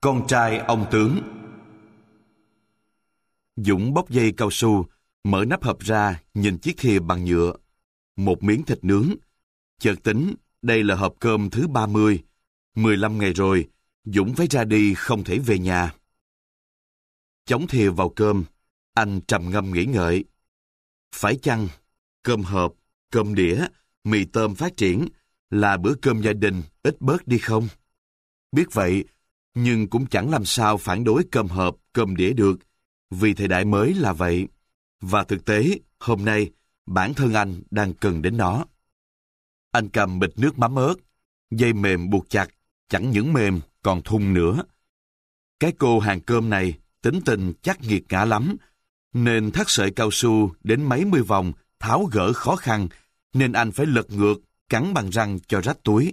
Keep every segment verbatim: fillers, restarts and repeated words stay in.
Con trai ông tướng. Dũng bóc dây cao su, mở nắp hộp ra, nhìn chiếc thìa bằng nhựa. Một miếng thịt nướng. Chợt tính, đây là hộp cơm thứ ba mươi. mười lăm ngày rồi, Dũng phải ra đi không thể về nhà. Chống thìa vào cơm, anh trầm ngâm nghĩ ngợi. Phải chăng, cơm hộp, cơm đĩa, mì tôm phát triển là bữa cơm gia đình ít bớt đi không? Biết vậy, nhưng cũng chẳng làm sao phản đối cơm hộp, cơm đĩa được, vì thời đại mới là vậy. Và thực tế, hôm nay, bản thân anh đang cần đến nó. Anh cầm bịch nước mắm ớt, dây mềm buộc chặt, chẳng những mềm, còn thun nữa. Cái cô hàng cơm này, tính tình chắc nghiệt ngã lắm, nên thắt sợi cao su đến mấy mươi vòng, tháo gỡ khó khăn, nên anh phải lật ngược, cắn bằng răng cho rách túi.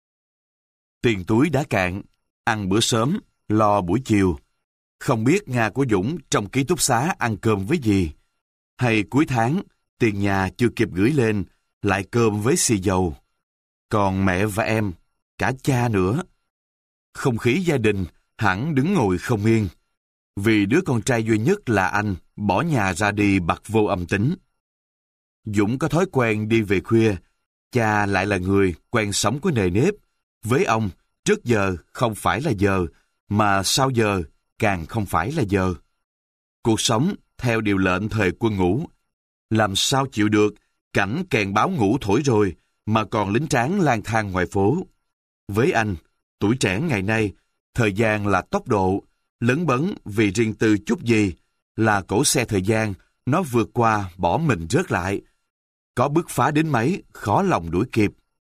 Tiền túi đã cạn, ăn bữa sớm, lo buổi chiều. Không biết Nga của Dũng trong ký túc xá ăn cơm với gì. Hay cuối tháng, tiền nhà chưa kịp gửi lên, lại cơm với xì dầu. Còn mẹ và em, cả cha nữa. Không khí gia đình hẳn đứng ngồi không yên. Vì đứa con trai duy nhất là anh bỏ nhà ra đi bặt vô âm tính. Dũng có thói quen đi về khuya. Cha lại là người quen sống có nề nếp. Với ông, trước giờ không phải là giờ, mà sau giờ càng không phải là giờ. Cuộc sống theo điều lệnh thời quân ngũ. Làm sao chịu được cảnh kèn báo ngủ thổi rồi mà còn lính tráng lang thang ngoài phố. Với anh, tuổi trẻ ngày nay, thời gian là tốc độ, lấn bấn vì riêng tư chút gì, là cỗ xe thời gian, nó vượt qua bỏ mình rớt lại. Có bứt phá đến mấy, khó lòng đuổi kịp.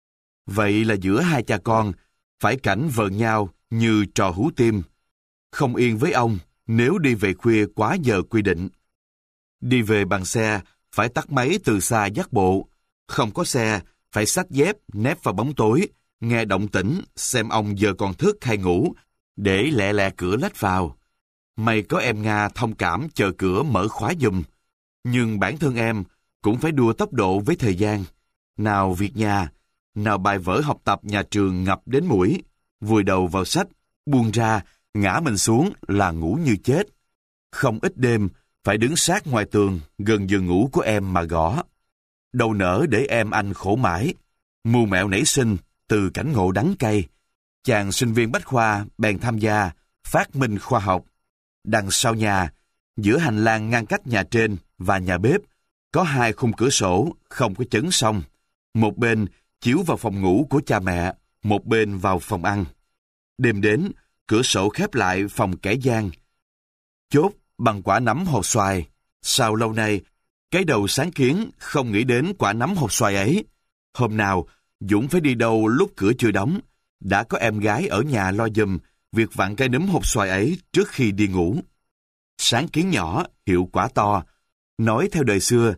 Vậy là giữa hai cha con, phải cảnh vờn nhau như trò hú tim. Không yên với ông nếu đi về khuya quá giờ quy định. Đi về bằng xe, phải tắt máy từ xa dắt bộ. Không có xe, phải xách dép nép vào bóng tối, nghe động tĩnh xem ông giờ còn thức hay ngủ, để lẹ lẹ cửa lách vào. May có em Nga thông cảm chờ cửa mở khóa giùm. Nhưng bản thân em cũng phải đua tốc độ với thời gian. Nào việc nhà, nào bài vở học tập nhà trường ngập đến mũi, vùi đầu vào sách, buông ra, ngã mình xuống là ngủ như chết. Không ít đêm, phải đứng sát ngoài tường, gần giường ngủ của em mà gõ. Đâu nỡ để em anh khổ mãi. Mưu mẹo nảy sinh, từ cảnh ngộ đắng cay. Chàng sinh viên bách khoa bèn tham gia, phát minh khoa học. Đằng sau nhà, giữa hành lang ngăn cách nhà trên và nhà bếp, có hai khung cửa sổ không có chấn song. Một bên chiếu vào phòng ngủ của cha mẹ, một bên vào phòng ăn. Đêm đến, cửa sổ khép lại phòng kẻ gian. Chốt bằng quả nấm hột xoài. Sao lâu nay, cái đầu sáng kiến không nghĩ đến quả nấm hột xoài ấy. Hôm nào, Dũng phải đi đâu lúc cửa chưa đóng. Đã có em gái ở nhà lo giùm việc vặn cái nấm hột xoài ấy trước khi đi ngủ. Sáng kiến nhỏ, hiệu quả to. Nói theo đời xưa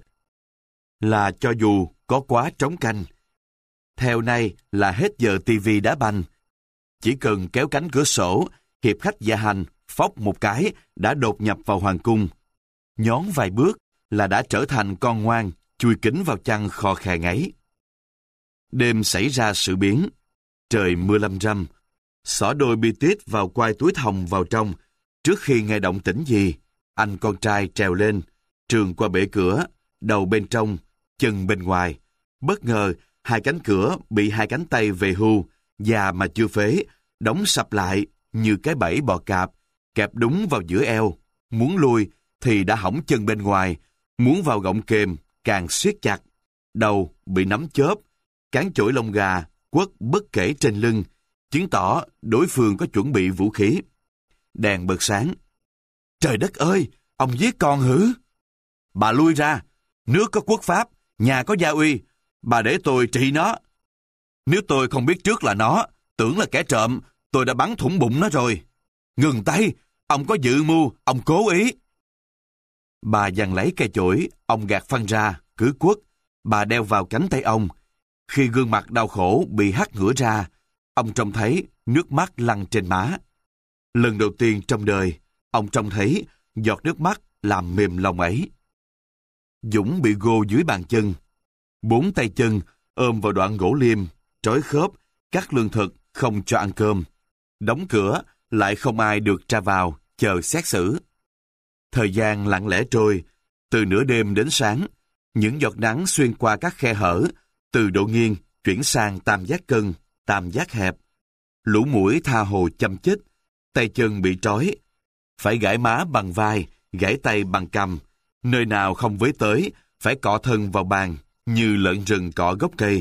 là cho dù có quá trống canh. Theo nay là hết giờ tivi đá banh. Chỉ cần kéo cánh cửa sổ, hiệp khách dạ hành, phóc một cái đã đột nhập vào hoàng cung. Nhón vài bước là đã trở thành con ngoan, chui kính vào chăn khò khè ngáy. Đêm xảy ra sự biến. Trời mưa lâm râm. Xỏ đôi bi tít vào quai túi thòng vào trong. Trước khi nghe động tĩnh gì, anh con trai trèo lên, trườn qua bể cửa, đầu bên trong, chân bên ngoài. Bất ngờ, hai cánh cửa bị hai cánh tay về hưu, già mà chưa phế, đóng sập lại như cái bẫy bò cạp, kẹp đúng vào giữa eo. Muốn lui thì đã hỏng chân bên ngoài, muốn vào gọng kềm càng siết chặt. Đầu bị nắm chớp, cán chổi lông gà quất bất kể trên lưng, chứng tỏ đối phương có chuẩn bị vũ khí. Đèn bật sáng. Trời đất ơi, ông giết con hử? Bà lui ra, nước có quốc pháp, nhà có gia uy, bà để tôi trị nó. Nếu tôi không biết trước là nó, tưởng là kẻ trộm, tôi đã bắn thủng bụng nó rồi. Ngừng tay, ông có dự mưu, ông cố ý. Bà giằng lấy cây chổi, ông gạt phăng ra, cứ quất. Bà đeo vào cánh tay ông. Khi gương mặt đau khổ bị hắt ngửa ra, ông trông thấy nước mắt lăn trên má. Lần đầu tiên trong đời, ông trông thấy giọt nước mắt làm mềm lòng ấy. Dũng bị gô dưới bàn chân. Bốn tay chân ôm vào đoạn gỗ liêm, trói khớp, cắt lương thực, không cho ăn cơm. Đóng cửa lại không ai được ra vào, chờ xét xử. Thời gian lặng lẽ trôi, từ nửa đêm đến sáng, những giọt nắng xuyên qua các khe hở, từ độ nghiêng chuyển sang tam giác cân, tam giác hẹp. Lũ muỗi tha hồ châm chích, tay chân bị trói, phải gãi má bằng vai, gãi tay bằng cằm, nơi nào không với tới, phải cọ thân vào bàn, như lợn rừng cọ gốc cây.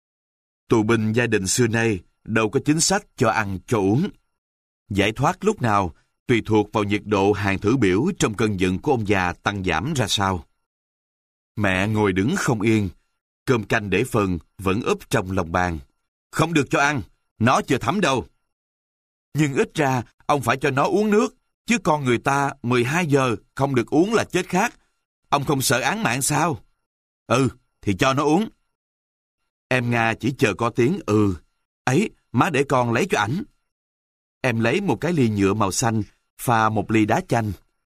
Tù binh gia đình xưa nay đâu có chính sách cho ăn cho uống. Giải thoát lúc nào tùy thuộc vào nhiệt độ hàng thử biểu trong cơn giận của ông già tăng giảm ra sao. Mẹ ngồi đứng không yên, cơm canh để phần vẫn úp trong lòng bàn. Không được cho ăn, nó chưa thấm đâu. Nhưng ít ra ông phải cho nó uống nước, chứ con người ta mười hai giờ không được uống là chết khát. Ông không sợ án mạng sao? Ừ, thì cho nó uống. Em Nga chỉ chờ có tiếng ừ. Ấy, má để con lấy cho ảnh. Em lấy một cái ly nhựa màu xanh, pha một ly đá chanh.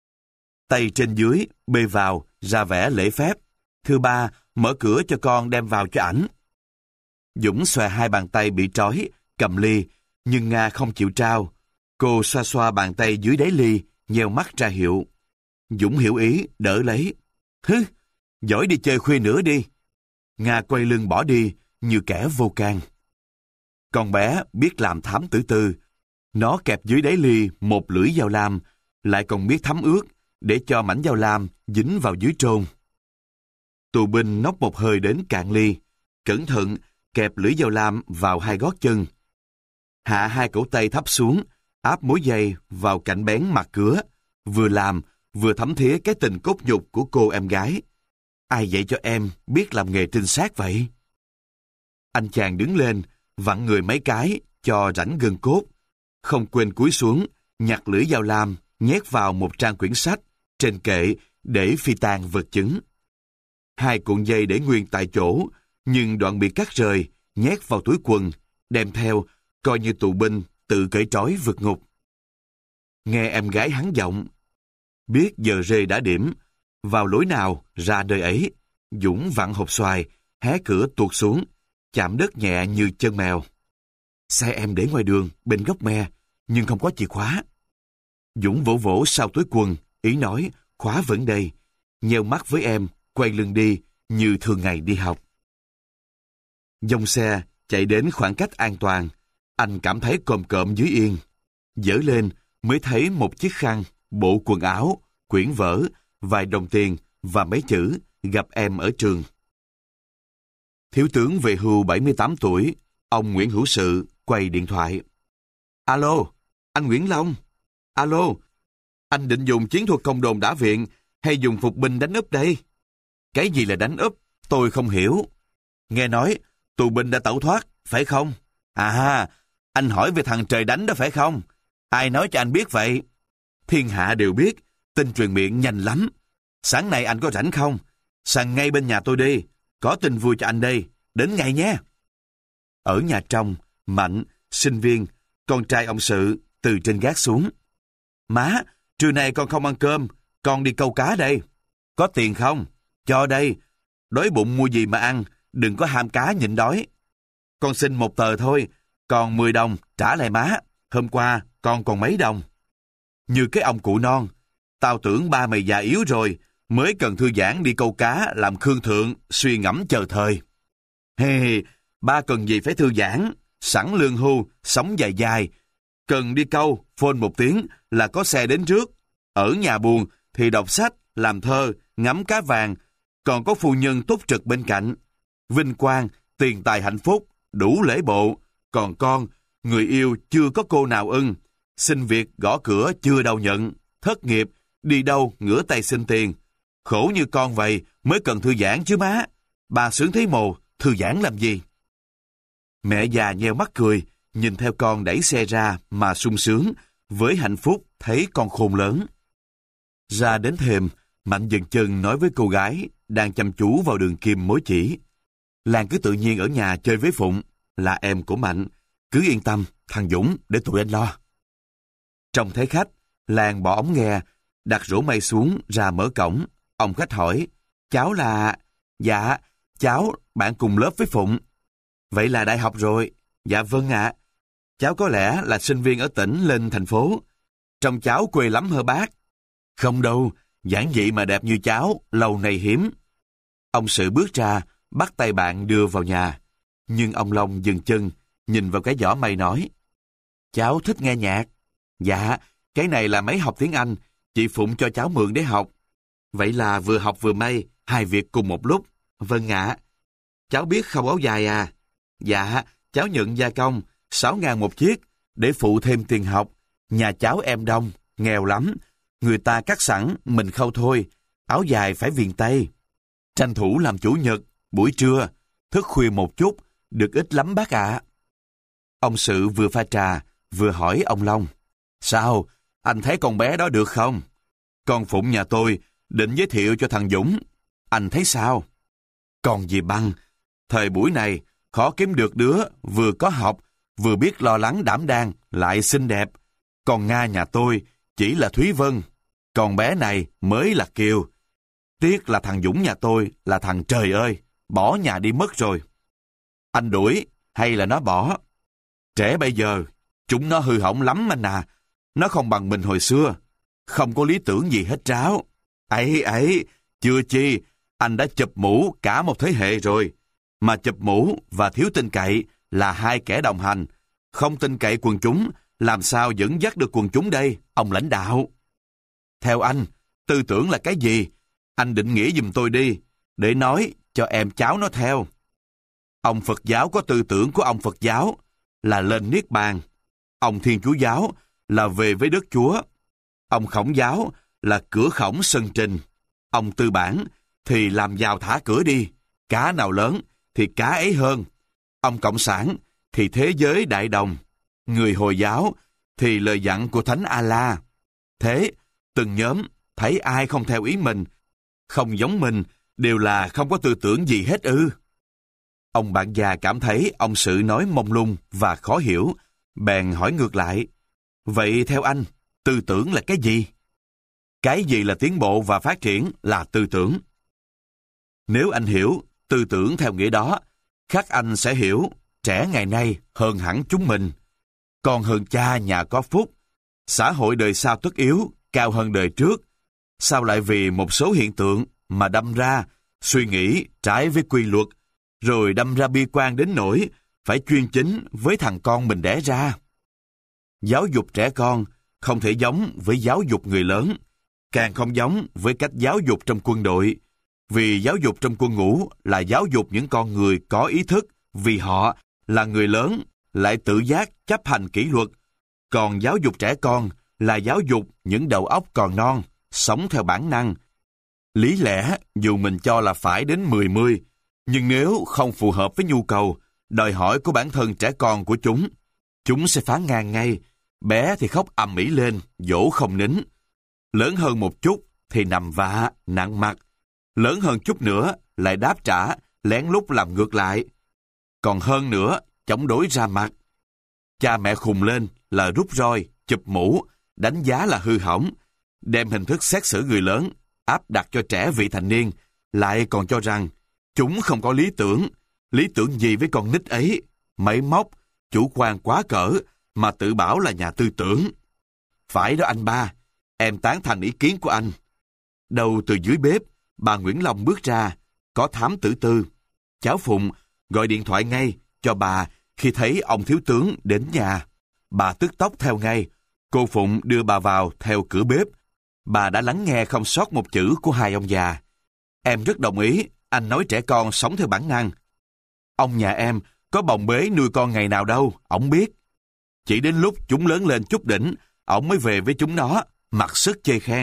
Tay trên dưới, bê vào, ra vẻ lễ phép. Thưa ba, mở cửa cho con đem vào cho ảnh. Dũng xòe hai bàn tay bị trói, cầm ly, nhưng Nga không chịu trao. Cô xoa xoa bàn tay dưới đáy ly, nheo mắt ra hiệu. Dũng hiểu ý, đỡ lấy. Hứ, giỏi đi chơi khuya nữa đi. Nga quay lưng bỏ đi, như kẻ vô can. Con bé biết làm thám tử tư. Nó kẹp dưới đáy ly một lưỡi dao lam, lại còn biết thấm ướt, để cho mảnh dao lam dính vào dưới trôn. Tù binh nốc một hơi đến cạn ly, cẩn thận kẹp lưỡi dao lam vào hai gót chân. Hạ hai cổ tay thấp xuống, áp mối dây vào cạnh bén mặt cửa, vừa làm, vừa thấm thía cái tình cốt nhục của cô em gái. Ai dạy cho em biết làm nghề trinh sát vậy? Anh chàng đứng lên, vặn người mấy cái, cho rảnh gân cốt. Không quên cúi xuống, nhặt lưỡi dao lam, nhét vào một trang quyển sách, trên kệ, để phi tang vật chứng. Hai cuộn dây để nguyên tại chỗ, nhưng đoạn bị cắt rời, nhét vào túi quần, đem theo, coi như tù binh, tự cởi trói vượt ngục. Nghe em gái hắn giọng, biết giờ rê đã điểm, vào lối nào ra nơi ấy. Dũng vặn hộp xoài, hé cửa tuột xuống, chạm đất nhẹ như chân mèo. Xe em để ngoài đường, bên gốc me, nhưng không có chìa khóa. Dũng vỗ vỗ sau túi quần, ý nói, khóa vẫn đây. Nheo mắt với em, quay lưng đi, như thường ngày đi học. Dòng xe chạy đến khoảng cách an toàn. Anh cảm thấy cồm cộm dưới yên. Dỡ lên mới thấy một chiếc khăn, bộ quần áo, quyển vở, vài đồng tiền và mấy chữ gặp em ở trường. Thiếu tướng về hưu bảy mươi tám tuổi, ông Nguyễn Hữu Sự quay điện thoại. Alo, anh Nguyễn Long. Alo, anh định dùng chiến thuật công đồn đả viện hay dùng phục binh đánh úp đây? Cái gì là đánh úp? Tôi không hiểu. Nghe nói tù binh đã tẩu thoát, phải không? À, anh hỏi về thằng trời đánh đó phải không? Ai nói cho anh biết vậy? Thiên hạ đều biết, tin truyền miệng nhanh lắm. Sáng nay anh có rảnh không? Sang ngay bên nhà tôi đi, có tin vui cho anh đây, đến ngay nhé. Ở nhà trong, Mạnh, sinh viên, con trai ông Sự, từ trên gác xuống. Má, trưa nay con không ăn cơm, con đi câu cá đây. Có tiền không? Cho đây. Đói bụng mua gì mà ăn, đừng có ham cá nhịn đói. Con xin một tờ thôi, còn mười đồng trả lại má. Hôm qua con còn mấy đồng. Như cái ông cụ non, tao tưởng ba mày già yếu rồi, mới cần thư giãn đi câu cá làm khương thượng, suy ngẫm chờ thời. Hê, hey, ba cần gì phải thư giãn, sẵn lương hưu, sống dài dài. Cần đi câu, phone một tiếng là có xe đến trước. Ở nhà buồn thì đọc sách, làm thơ, ngắm cá vàng, còn có phu nhân túc trực bên cạnh. Vinh quang, tiền tài hạnh phúc, đủ lễ bộ. Còn con, người yêu chưa có cô nào ưng. Xin việc gõ cửa chưa đâu nhận. Thất nghiệp, đi đâu ngửa tay xin tiền. Khổ như con vậy mới cần thư giãn chứ má. Bà sướng thấy mồ, thư giãn làm gì? Mẹ già nheo mắt cười, nhìn theo con đẩy xe ra mà sung sướng, với hạnh phúc thấy con khôn lớn. Ra đến thềm, Mạnh dừng chân nói với cô gái đang chăm chú vào đường kim mối chỉ. Lan cứ tự nhiên ở nhà chơi với Phụng, là em của Mạnh. Cứ yên tâm, thằng Dũng để tụi anh lo. Trong thấy khách, Lan bỏ ống nghe, đặt rổ mây xuống ra mở cổng. Ông khách hỏi, cháu là... Dạ, cháu bạn cùng lớp với Phụng. Vậy là đại học rồi. Dạ vâng ạ. Cháu có lẽ là sinh viên ở tỉnh lên thành phố. Trông cháu quê lắm hả bác? Không đâu, giản dị mà đẹp như cháu, lâu nay hiếm. Ông Sự bước ra, bắt tay bạn đưa vào nhà. Nhưng ông Long dừng chân, nhìn vào cái giỏ mây nói: Cháu thích nghe nhạc. Dạ, cái này là máy học tiếng Anh, chị Phụng cho cháu mượn để học. Vậy là vừa học vừa may, hai việc cùng một lúc. Vâng ạ. Cháu biết khâu áo dài à? Dạ, cháu nhận gia công, sáu ngàn một chiếc, để phụ thêm tiền học. Nhà cháu em đông, nghèo lắm. Người ta cắt sẵn, mình khâu thôi. Áo dài phải viền tây. Tranh thủ làm chủ nhật, buổi trưa, thức khuya một chút, được ít lắm bác ạ. Ông Sự vừa pha trà, vừa hỏi ông Long: Sao, anh thấy con bé đó được không? Con Phụng nhà tôi định giới thiệu cho thằng Dũng. Anh thấy sao? Còn gì bằng, thời buổi này khó kiếm được đứa vừa có học, vừa biết lo lắng đảm đang, lại xinh đẹp. Còn Nga nhà tôi chỉ là Thúy Vân, còn bé này mới là Kiều. Tiếc là thằng Dũng nhà tôi là thằng trời ơi, bỏ nhà đi mất rồi. Anh đuổi hay là nó bỏ? Trẻ bây giờ, chúng nó hư hỏng lắm anh à. Nó không bằng mình hồi xưa, không có lý tưởng gì hết ráo. Ấy ấy, chưa chi, anh đã chụp mũ cả một thế hệ rồi. Mà chụp mũ và thiếu tin cậy là hai kẻ đồng hành. Không tin cậy quần chúng, làm sao dẫn dắt được quần chúng đây, ông lãnh đạo? Theo anh, tư tưởng là cái gì? Anh định nghĩa giùm tôi đi, để nói cho em cháu nó theo. Ông Phật giáo có tư tưởng của ông Phật giáo là lên Niết Bàn. Ông Thiên Chúa giáo là về với đất Chúa. Ông Khổng giáo là cửa khổng sân trình. Ông Tư Bản thì làm giàu thả cửa đi, cá nào lớn thì cá ấy hơn. Ông Cộng sản thì thế giới đại đồng. Người Hồi giáo thì lời dặn của Thánh A-la. Thế, từng nhóm thấy ai không theo ý mình, không giống mình, đều là không có tư tưởng gì hết ư? Ông bạn già cảm thấy ông Sự nói mông lung và khó hiểu, bèn hỏi ngược lại: Vậy theo anh, tư tưởng là cái gì? Cái gì là tiến bộ và phát triển là tư tưởng. Nếu anh hiểu tư tưởng theo nghĩa đó, khác anh sẽ hiểu trẻ ngày nay hơn hẳn chúng mình. Còn hơn cha nhà có phúc, xã hội đời sau tất yếu, cao hơn đời trước. Sao lại vì một số hiện tượng mà đâm ra suy nghĩ trái với quy luật, rồi đâm ra bi quan đến nỗi phải chuyên chính với thằng con mình đẻ ra? Giáo dục trẻ con không thể giống với giáo dục người lớn, càng không giống với cách giáo dục trong quân đội, vì giáo dục trong quân ngũ là giáo dục những con người có ý thức, vì họ là người lớn, lại tự giác chấp hành kỷ luật. Còn giáo dục trẻ con là giáo dục những đầu óc còn non, sống theo bản năng. Lý lẽ dù mình cho là phải đến mười mươi, nhưng nếu không phù hợp với nhu cầu, đòi hỏi của bản thân trẻ con của chúng, chúng sẽ phá ngang ngay. Bé thì khóc ầm ĩ lên, dỗ không nín. Lớn hơn một chút thì nằm vạ, nặng mặt. Lớn hơn chút nữa lại đáp trả, lén lút làm ngược lại. Còn hơn nữa, chống đối ra mặt. Cha mẹ khùng lên là rút roi, chụp mũ, đánh giá là hư hỏng, đem hình thức xét xử người lớn áp đặt cho trẻ vị thành niên, lại còn cho rằng chúng không có lý tưởng. Lý tưởng gì với con nít ấy? Máy móc, chủ quan quá cỡ mà tự bảo là nhà tư tưởng. Phải đó anh ba, em tán thành ý kiến của anh. Đầu từ dưới bếp, bà Nguyễn Long bước ra, có thám tử tư. Cháu Phụng gọi điện thoại ngay cho bà khi thấy ông thiếu tướng đến nhà. Bà tức tốc theo ngay. Cô Phụng đưa bà vào theo cửa bếp. Bà đã lắng nghe không sót một chữ của hai ông già. Em rất đồng ý, anh nói trẻ con sống theo bản năng. Ông nhà em có bồng bế nuôi con ngày nào đâu, ổng biết. Chỉ đến lúc chúng lớn lên chút đỉnh, ổng mới về với chúng nó, mặc sức chê khen.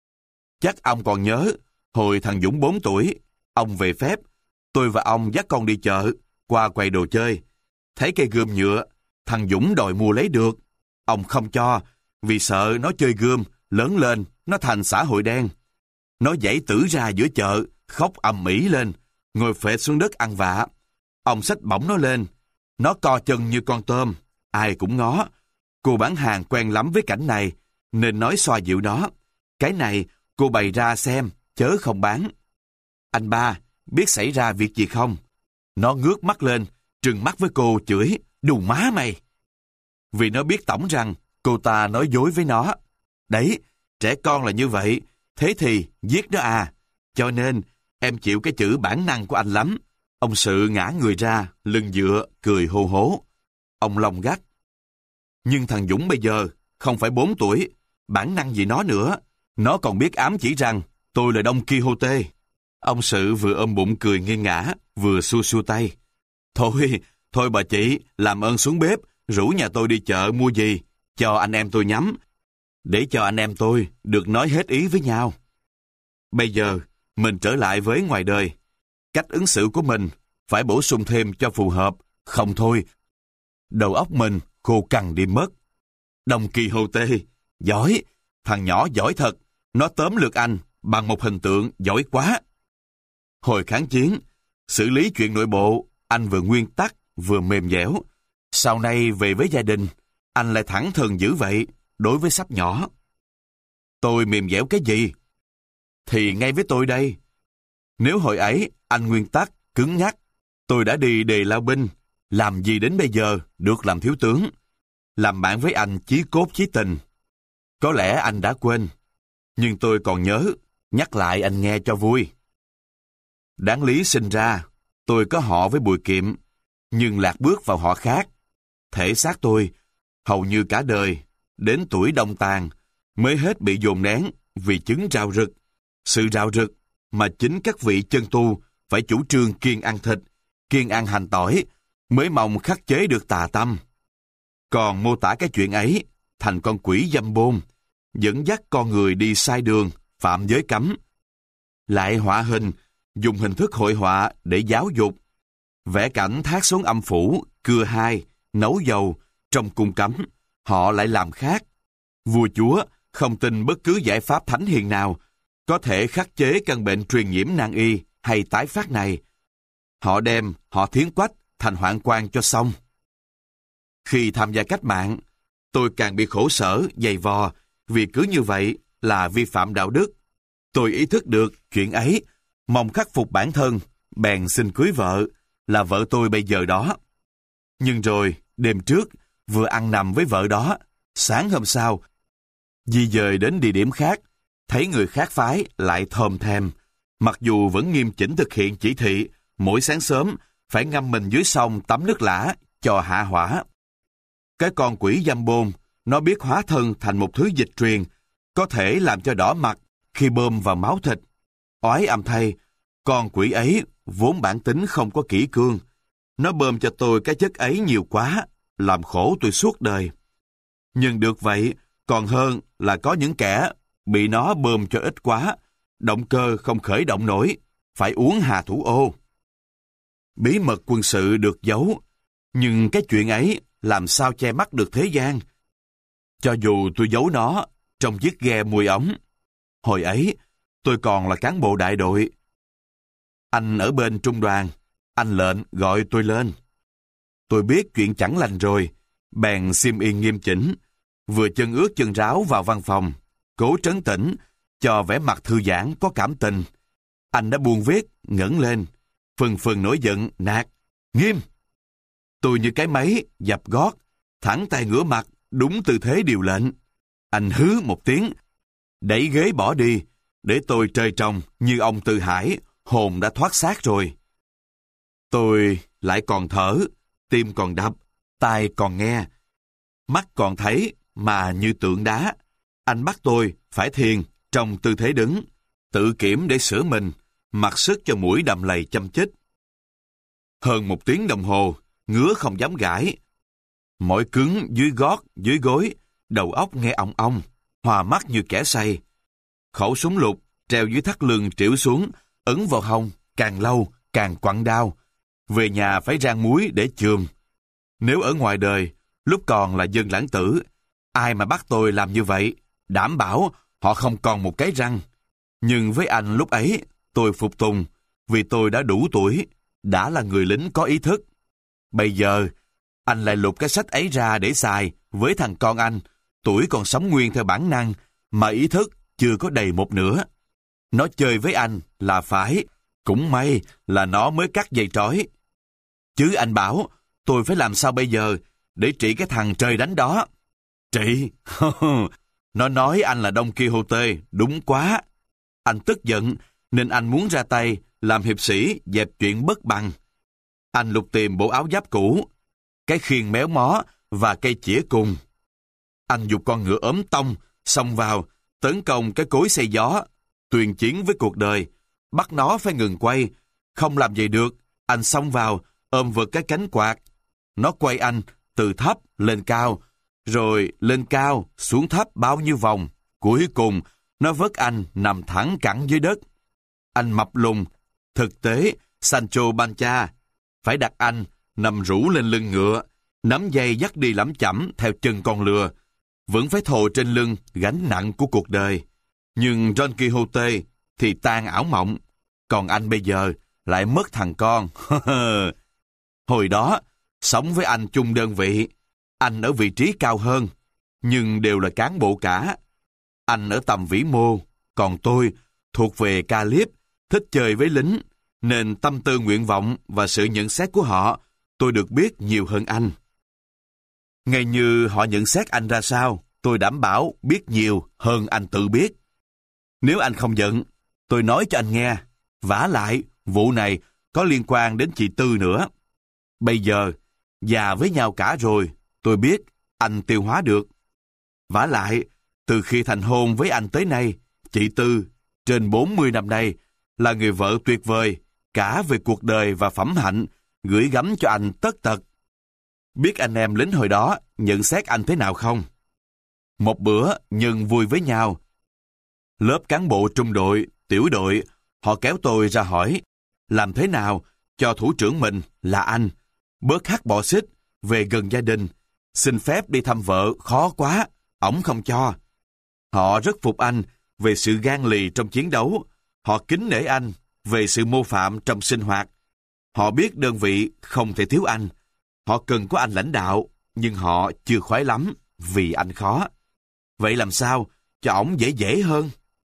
Chắc ông còn nhớ, hồi thằng Dũng bốn tuổi, ông về phép, tôi và ông dắt con đi chợ, qua quầy đồ chơi. Thấy cây gươm nhựa, thằng Dũng đòi mua lấy được. Ông không cho, vì sợ nó chơi gươm, lớn lên, nó thành xã hội đen. Nó giãy tử ra giữa chợ, khóc ầm ĩ lên, ngồi phệ xuống đất ăn vạ. Ông xách bổng nó lên, nó co chân như con tôm, ai cũng ngó. Cô bán hàng quen lắm với cảnh này, nên nói xoa dịu nó. Cái này cô bày ra xem, chớ không bán. Anh ba, biết xảy ra việc gì không? Nó ngước mắt lên, trừng mắt với cô chửi, đù má mày. vì nó biết tổng rằng cô ta nói dối với nó. Đấy, trẻ con là như vậy, thế thì giết nó à. Cho nên, em chịu cái chữ bản năng của anh lắm. Ông Sự ngã người ra, lưng dựa, cười hô hố. Ông Long gắt. Nhưng thằng Dũng bây giờ không phải bốn tuổi, bản năng gì nó nữa. Nó còn biết ám chỉ rằng tôi là Don Quixote. Ông Sự vừa ôm bụng cười nghiêng ngã, vừa xua xua tay. Thôi, thôi bà chị, làm ơn xuống bếp, rủ nhà tôi đi chợ mua gì, cho anh em tôi nhắm, để cho anh em tôi được nói hết ý với nhau. Bây giờ, mình trở lại với ngoài đời. Cách ứng xử của mình phải bổ sung thêm cho phù hợp, không thôi, đầu óc mình khô cằn đi mất. Don Quixote, giỏi, thằng nhỏ giỏi thật, nó tóm lược anh bằng một hình tượng giỏi quá. Hồi kháng chiến, xử lý chuyện nội bộ, anh vừa nguyên tắc, vừa mềm dẻo. Sau này về với gia đình, anh lại thẳng thừng dữ vậy đối với sắp nhỏ. Tôi mềm dẻo cái gì? Thì ngay với tôi đây. Nếu hồi ấy anh nguyên tắc, cứng nhắc, tôi đã đi đề lao binh, làm gì đến bây giờ được làm thiếu tướng. Làm bạn với anh chí cốt chí tình. Có lẽ anh đã quên, nhưng tôi còn nhớ, nhắc lại anh nghe cho vui. Đáng lý sinh ra, tôi có họ với Bùi Kiệm, nhưng lạc bước vào họ khác. Thể xác tôi, hầu như cả đời, đến tuổi đông tàn, mới hết bị dồn nén vì chứng rào rực. Sự rào rực mà chính các vị chân tu phải chủ trương kiêng ăn thịt, kiêng ăn hành tỏi, mới mong khắc chế được tà tâm. Còn mô tả cái chuyện ấy thành con quỷ dâm bôn, dẫn dắt con người đi sai đường, phạm giới cấm. Lại họa hình, dùng hình thức hội họa để giáo dục. Vẽ cảnh thác xuống âm phủ, cưa hai, nấu dầu, trong cung cấm, họ lại làm khác. Vua chúa không tin bất cứ giải pháp thánh hiền nào có thể khắc chế căn bệnh truyền nhiễm nan y hay tái phát này. Họ đem họ thiến quách thành hoạn quan cho xong. Khi tham gia cách mạng, tôi càng bị khổ sở, dày vò, vì cứ như vậy là vi phạm đạo đức. Tôi ý thức được chuyện ấy, mong khắc phục bản thân, bèn xin cưới vợ, là vợ tôi bây giờ đó. Nhưng rồi, đêm trước, vừa ăn nằm với vợ đó, sáng hôm sau, di dời đến địa điểm khác, thấy người khác phái lại thòm thèm, mặc dù vẫn nghiêm chỉnh thực hiện chỉ thị, mỗi sáng sớm phải ngâm mình dưới sông tắm nước lã cho hạ hỏa. Cái con quỷ dâm bôn, nó biết hóa thân thành một thứ dịch truyền, có thể làm cho đỏ mặt khi bơm vào máu thịt. Oái âm thay, con quỷ ấy vốn bản tính không có kỷ cương. Nó bơm cho tôi cái chất ấy nhiều quá, làm khổ tôi suốt đời. Nhưng được vậy, còn hơn là có những kẻ bị nó bơm cho ít quá, động cơ không khởi động nổi, phải uống hà thủ ô. Bí mật quân sự được giấu, nhưng cái chuyện ấy làm sao che mắt được thế gian. Cho dù tôi giấu nó trong chiếc ghe mùi ống, hồi ấy tôi còn là cán bộ đại đội. Anh ở bên trung đoàn, anh lệnh gọi tôi lên. Tôi biết chuyện chẳng lành rồi, bèn xiêm y nghiêm chỉnh, vừa chân ướt chân ráo vào văn phòng, cố trấn tĩnh, cho vẻ mặt thư giãn có cảm tình. Anh đã buông viết, ngẩng lên, phừng phừng nổi giận, nạt, nghiêm. Tôi như cái máy, dập gót, thẳng tay ngửa mặt, đúng tư thế điều lệnh. Anh hứ một tiếng, đẩy ghế bỏ đi, để tôi trời trồng như ông Từ Hải, hồn đã thoát xác rồi. Tôi lại còn thở, tim còn đập, tai còn nghe, mắt còn thấy mà như tượng đá. Anh bắt tôi phải thiền trong tư thế đứng, tự kiểm để sửa mình, mặc sức cho mũi đầm lầy châm chích. Hơn một tiếng đồng hồ, ngứa không dám gãi. Mỏi cứng dưới gót, dưới gối, đầu óc nghe ong ong, hòa mắt như kẻ say. Khẩu súng lục treo dưới thắt lưng trĩu xuống, ấn vào hông, càng lâu càng quặn đau. Về nhà phải rang muối để chườm. Nếu ở ngoài đời, lúc còn là dân lãng tử, ai mà bắt tôi làm như vậy, đảm bảo họ không còn một cái răng. Nhưng với anh lúc ấy, tôi phục tùng, vì tôi đã đủ tuổi, đã là người lính có ý thức. Bây giờ, anh lại lục cái sách ấy ra để xài với thằng con anh, tuổi còn sống nguyên theo bản năng, mà ý thức chưa có đầy một nửa. Nó chơi với anh là phải, cũng may là nó mới cắt dây trói. Chứ anh bảo, tôi phải làm sao bây giờ, để trị cái thằng trời đánh đó. Trị? Nó nói anh là Don Quixote, đúng quá. Anh tức giận, nên anh muốn ra tay, làm hiệp sĩ, dẹp chuyện bất bằng. Anh lục tìm bộ áo giáp cũ, cái khiên méo mó và cây chĩa cùng. Anh giục con ngựa ốm tông, xông vào, tấn công cái cối xay gió, tuyên chiến với cuộc đời, bắt nó phải ngừng quay. Không làm gì được, anh xông vào, ôm vượt cái cánh quạt. Nó quay anh từ thấp lên cao, rồi lên cao, xuống thấp bao nhiêu vòng. Cuối cùng, nó vớt anh nằm thẳng cẳng dưới đất. Anh mập lùn, thực tế, Sancho Panza, phải đặt anh nằm rũ lên lưng ngựa, nắm dây dắt đi lẩm chẩm theo chân con lừa, vẫn phải thồ trên lưng gánh nặng của cuộc đời. Nhưng Don Quixote thì tan ảo mộng, còn anh bây giờ lại mất thằng con. Hồi đó, sống với anh chung đơn vị, anh ở vị trí cao hơn, nhưng đều là cán bộ cả. Anh ở tầm vĩ mô, còn tôi thuộc về ca liếp, thích chơi với lính, nên tâm tư nguyện vọng và sự nhận xét của họ tôi được biết nhiều hơn anh. Ngay như họ nhận xét anh ra sao, tôi đảm bảo biết nhiều hơn anh tự biết. Nếu anh không giận, tôi nói cho anh nghe. Vả lại, vụ này có liên quan đến chị Tư nữa. Bây giờ, già với nhau cả rồi, tôi biết anh tiêu hóa được. Vả lại, từ khi thành hôn với anh tới nay, chị Tư, trên bốn mươi năm nay, là người vợ tuyệt vời, cả về cuộc đời và phẩm hạnh, gửi gắm cho anh tất tật. Biết anh em lính hồi đó nhận xét anh thế nào không? Một bữa nhân vui với nhau. Lớp cán bộ trung đội, tiểu đội, họ kéo tôi ra hỏi, làm thế nào cho thủ trưởng mình là anh, bớt hắt bọ xích, về gần gia đình, xin phép đi thăm vợ khó quá, ổng không cho. Họ rất phục anh về sự gan lì trong chiến đấu, họ kính nể anh về sự mô phạm trong sinh hoạt. Họ biết đơn vị không thể thiếu anh, họ cần có anh lãnh đạo, nhưng họ chưa khoái lắm vì anh khó. Vậy làm sao cho ổng dễ dễ hơn?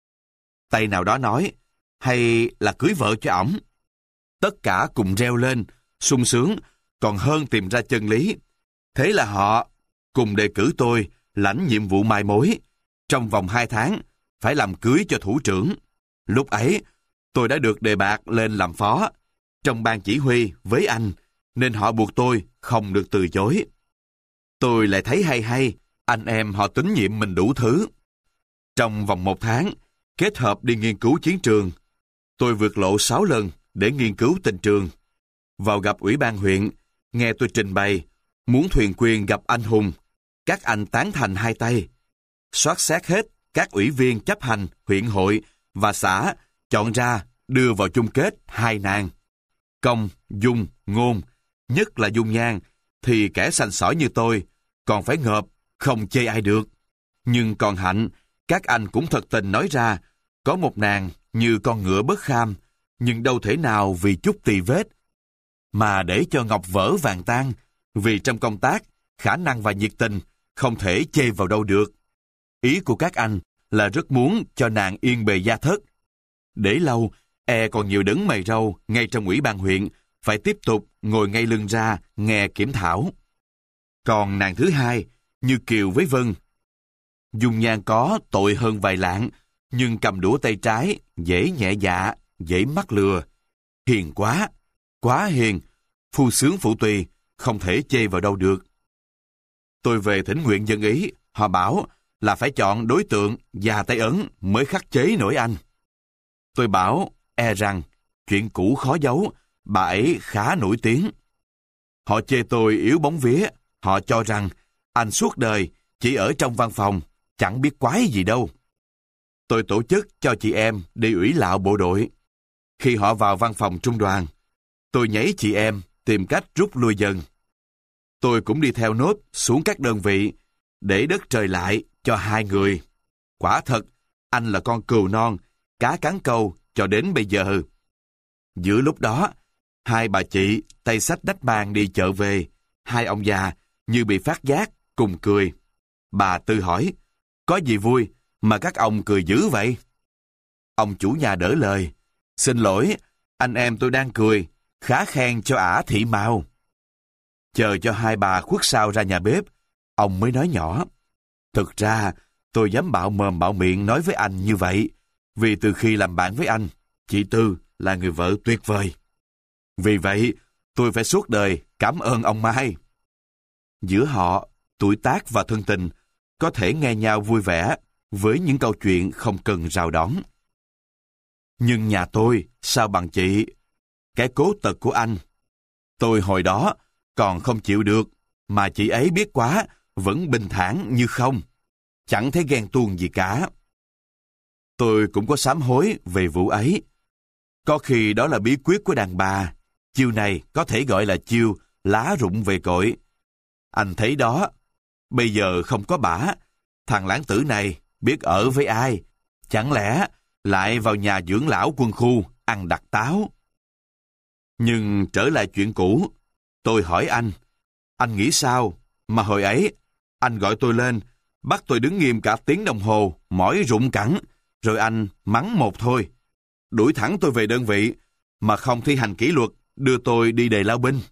Tay nào đó nói, hay là cưới vợ cho ổng. Tất cả cùng reo lên, sung sướng, còn hơn tìm ra chân lý. Thế là họ cùng đề cử tôi lãnh nhiệm vụ mai mối. Trong vòng hai tháng, phải làm cưới cho thủ trưởng. Lúc ấy, tôi đã được đề bạt lên làm phó, trong ban chỉ huy với anh, nên họ buộc tôi không được từ chối. Tôi lại thấy hay hay, anh em họ tín nhiệm mình đủ thứ. Trong vòng một tháng, kết hợp đi nghiên cứu chiến trường, tôi vượt lộ sáu lần để nghiên cứu tình trường. Vào gặp ủy ban huyện, nghe tôi trình bày, muốn thuyền quyền gặp anh hùng, các anh tán thành hai tay. Soát xét hết các ủy viên chấp hành huyện hội và xã, chọn ra đưa vào chung kết hai nàng. Công, dung, ngôn, nhất là dung nhan, thì kẻ sành sỏi như tôi còn phải ngợp, không chê ai được. Nhưng còn hạnh, các anh cũng thật tình nói ra, có một nàng như con ngựa bất kham, nhưng đâu thể nào vì chút tì vết mà để cho ngọc vỡ vàng tan, vì trong công tác, khả năng và nhiệt tình không thể chê vào đâu được. Ý của các anh là rất muốn cho nàng yên bề gia thất. Để lâu, e còn nhiều đấng mày râu ngay trong ủy ban huyện phải tiếp tục ngồi ngay lưng ra nghe kiểm thảo. Còn nàng thứ hai, như Kiều với Vân, dung nhan có tội hơn vài lạng, nhưng cầm đũa tay trái, dễ nhẹ dạ, dễ mắc lừa. Hiền quá, quá hiền, phu sướng phụ tùy, không thể chê vào đâu được. Tôi về thỉnh nguyện dân ý, họ bảo là phải chọn đối tượng già tay ấn mới khắc chế nổi anh. Tôi bảo, e rằng, chuyện cũ khó giấu, bà ấy khá nổi tiếng. Họ chê tôi yếu bóng vía, họ cho rằng anh suốt đời chỉ ở trong văn phòng, chẳng biết quái gì đâu. Tôi tổ chức cho chị em đi ủy lạo bộ đội. Khi họ vào văn phòng trung đoàn, tôi nhảy chị em tìm cách rút lui dần. Tôi cũng đi theo nốt xuống các đơn vị để đất trời lại cho hai người. Quả thật, anh là con cừu non, cá cắn câu cho đến bây giờ. Giữa lúc đó, hai bà chị tay xách đách bàn đi chợ về, hai ông già như bị phát giác cùng cười. Bà Tư hỏi, có gì vui mà các ông cười dữ vậy? Ông chủ nhà đỡ lời, xin lỗi, anh em tôi đang cười, khá khen cho ả thị mạo. Chờ cho hai bà khuất sau ra nhà bếp, ông mới nói nhỏ. Thực ra, tôi dám bạo mồm bạo miệng nói với anh như vậy, vì từ khi làm bạn với anh, chị Tư là người vợ tuyệt vời. Vì vậy, tôi phải suốt đời cảm ơn ông Mai. Giữa họ, tuổi tác và thân tình có thể nghe nhau vui vẻ với những câu chuyện không cần rào đón. Nhưng nhà tôi sao bằng chị? Cái cố tật của anh. Tôi hồi đó còn không chịu được, mà chị ấy biết quá, vẫn bình thản như không. Chẳng thấy ghen tuông gì cả. Tôi cũng có sám hối về vụ ấy. Có khi đó là bí quyết của đàn bà. Chiêu này có thể gọi là chiêu lá rụng về cội. Anh thấy đó, bây giờ không có bả, thằng lãng tử này biết ở với ai? Chẳng lẽ lại vào nhà dưỡng lão quân khu ăn đặc táo? Nhưng trở lại chuyện cũ, tôi hỏi anh, anh nghĩ sao mà hồi ấy anh gọi tôi lên, bắt tôi đứng nghiêm cả tiếng đồng hồ, mỏi rụng cẳng, rồi anh mắng một thôi, đuổi thẳng tôi về đơn vị, mà không thi hành kỷ luật, đưa tôi đi đề lao binh.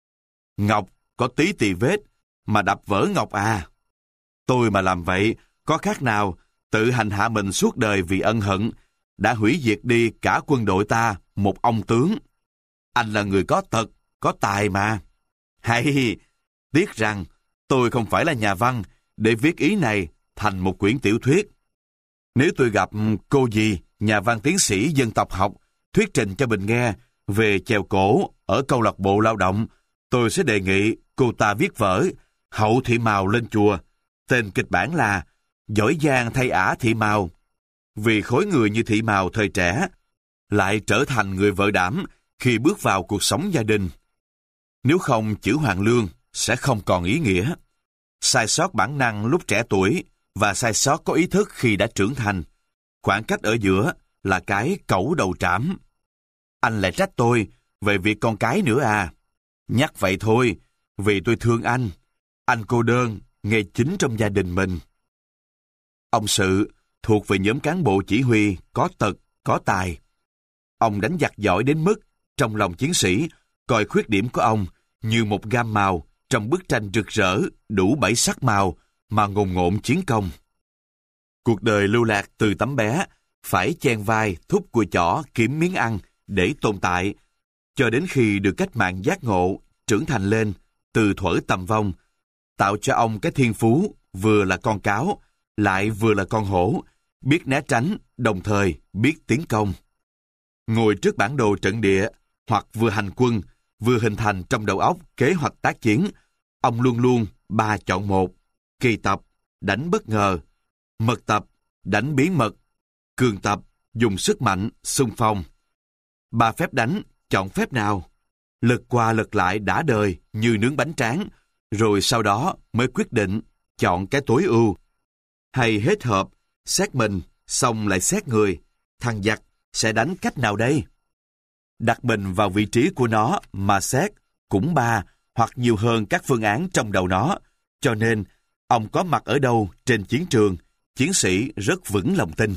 Ngọc có tí tì vết, mà đập vỡ ngọc à? Tôi mà làm vậy, có khác nào tự hành hạ mình suốt đời vì ân hận, đã hủy diệt đi cả quân đội ta, một ông tướng. Anh là người có tật, có tài mà. Hay, tiếc rằng tôi không phải là nhà văn để viết ý này thành một quyển tiểu thuyết. Nếu tôi gặp cô dì, nhà văn tiến sĩ dân tộc học, thuyết trình cho mình nghe về chèo cổ ở câu lạc bộ lao động, tôi sẽ đề nghị cô ta viết vở Hậu Thị Mào lên chùa. Tên kịch bản là Giỏi giang thay ả Thị Mào. Vì khối người như Thị Mào thời trẻ lại trở thành người vợ đảm khi bước vào cuộc sống gia đình. Nếu không, chữ Hoàng Lương sẽ không còn ý nghĩa. Sai sót bản năng lúc trẻ tuổi và sai sót có ý thức khi đã trưởng thành. Khoảng cách ở giữa là cái cẩu đầu trảm. Anh lại trách tôi về việc con cái nữa à? Nhắc vậy thôi, vì tôi thương anh. Anh cô đơn, nghề chính trong gia đình mình. Ông Sự thuộc về nhóm cán bộ chỉ huy có tật, có tài. Ông đánh giặc giỏi đến mức trong lòng chiến sĩ coi khuyết điểm của ông như một gam màu trong bức tranh rực rỡ đủ bảy sắc màu mà ngồn ngộn chiến công. Cuộc đời lưu lạc từ tấm bé phải chen vai thúc cùi chỏ kiếm miếng ăn để tồn tại, cho đến khi được cách mạng giác ngộ trưởng thành lên từ thuở tầm vong, tạo cho ông cái thiên phú vừa là con cáo lại vừa là con hổ, biết né tránh đồng thời biết tiến công. Ngồi trước bản đồ trận địa hoặc vừa hành quân vừa hình thành trong đầu óc kế hoạch tác chiến, ông luôn luôn ba chọn một: kỳ tập đánh bất ngờ, mật tập đánh bí mật, cường tập dùng sức mạnh xung phong. Ba phép đánh, chọn phép nào? Lật qua lật lại đã đời như nướng bánh tráng, rồi sau đó mới quyết định chọn cái tối ưu. Hay hết hợp, xét mình, xong lại xét người, thằng giặc sẽ đánh cách nào đây? Đặt mình vào vị trí của nó mà xét cũng ba hoặc nhiều hơn các phương án trong đầu nó, cho nên ông có mặt ở đâu trên chiến trường, chiến sĩ rất vững lòng tin.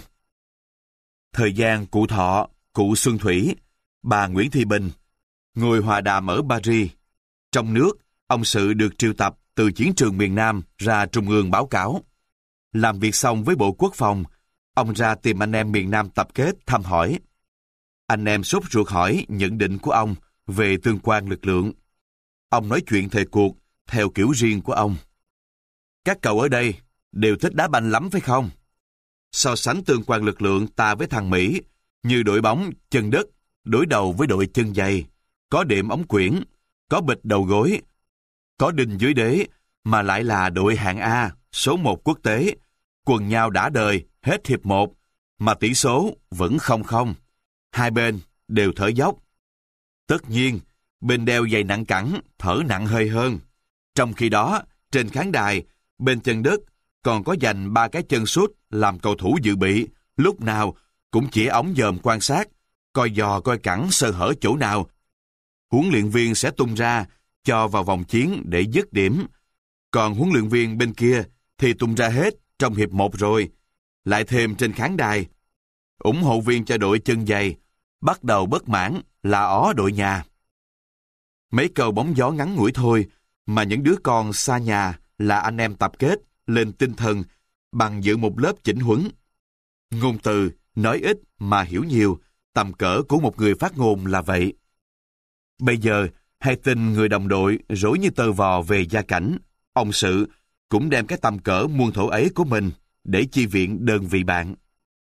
Thời gian cụ Thọ, cụ Xuân Thủy, bà Nguyễn Thị Bình ngồi hòa đàm ở Paris. Trong nước, ông Sự được triệu tập từ chiến trường miền Nam ra Trung ương báo cáo. Làm việc xong với Bộ Quốc phòng, ông ra tìm anh em miền Nam tập kết thăm hỏi. Anh em sốt ruột hỏi nhận định của ông về tương quan lực lượng. Ông nói chuyện thời cuộc theo kiểu riêng của ông. Các cậu ở đây đều thích đá banh lắm phải không? So sánh tương quan lực lượng ta với thằng Mỹ như đội bóng chân đất đối đầu với đội chân giày, có đệm ống quyển, có bịch đầu gối, có đinh dưới đế, mà lại là đội hạng A, số một quốc tế, quần nhau đã đời, hết hiệp một, mà tỷ số vẫn không không. Hai bên đều thở dốc. Tất nhiên, bên đeo giày nặng cẳng, thở nặng hơi hơn. Trong khi đó, trên khán đài, bên chân đất còn có dành ba cái chân sút làm cầu thủ dự bị, lúc nào cũng chỉ ống dòm quan sát, coi dò coi cẳng sơ hở chỗ nào. Huấn luyện viên sẽ tung ra, cho vào vòng chiến để dứt điểm. Còn huấn luyện viên bên kia thì tung ra hết trong hiệp một rồi. Lại thêm trên khán đài, ủng hộ viên cho đội chân giày bắt đầu bất mãn là ó đội nhà. Mấy câu bóng gió ngắn ngủi thôi mà những đứa con xa nhà là anh em tập kết lên tinh thần bằng dự một lớp chỉnh huấn. Ngôn từ, nói ít mà hiểu nhiều, tầm cỡ của một người phát ngôn là vậy. Bây giờ, hay tin người đồng đội rối như tơ vò về gia cảnh, ông Sự cũng đem cái tầm cỡ muôn thổ ấy của mình để chi viện đơn vị bạn.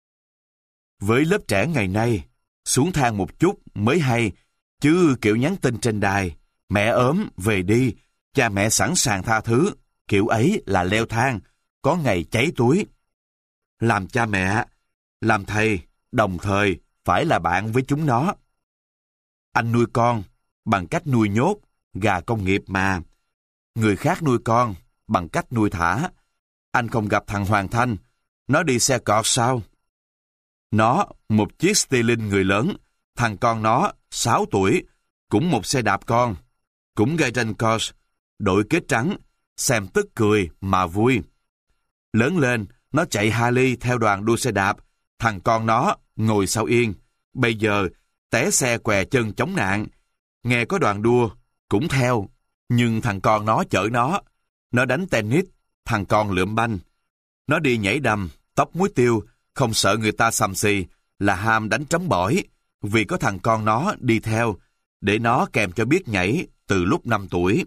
Với lớp trẻ ngày nay, xuống thang một chút mới hay, chứ kiểu nhắn tin trên đài, mẹ ốm, về đi, cha mẹ sẵn sàng tha thứ, kiểu ấy là leo thang, có ngày cháy túi. Làm cha mẹ, làm thầy, đồng thời phải là bạn với chúng nó. Anh nuôi con bằng cách nuôi nhốt, gà công nghiệp mà. Người khác nuôi con bằng cách nuôi thả. Anh không gặp thằng Hoàng Thanh, nó đi xe cọt sao? Nó, một chiếc Stirling người lớn, thằng con nó, sáu tuổi, cũng một xe đạp con, cũng gây tranh course, đội kết trắng, xem tức cười mà vui. Lớn lên, nó chạy Harley theo đoàn đua xe đạp, thằng con nó ngồi sau yên, bây giờ té xe què chân chống nạn, nghe có đoàn đua, cũng theo, nhưng thằng con nó chở nó, nó đánh tennis, thằng con lượm banh, nó đi nhảy đầm, tóc muối tiêu, không sợ người ta xàm xì, là ham đánh trống bỏi, vì có thằng con nó đi theo, để nó kèm cho biết nhảy từ lúc năm tuổi.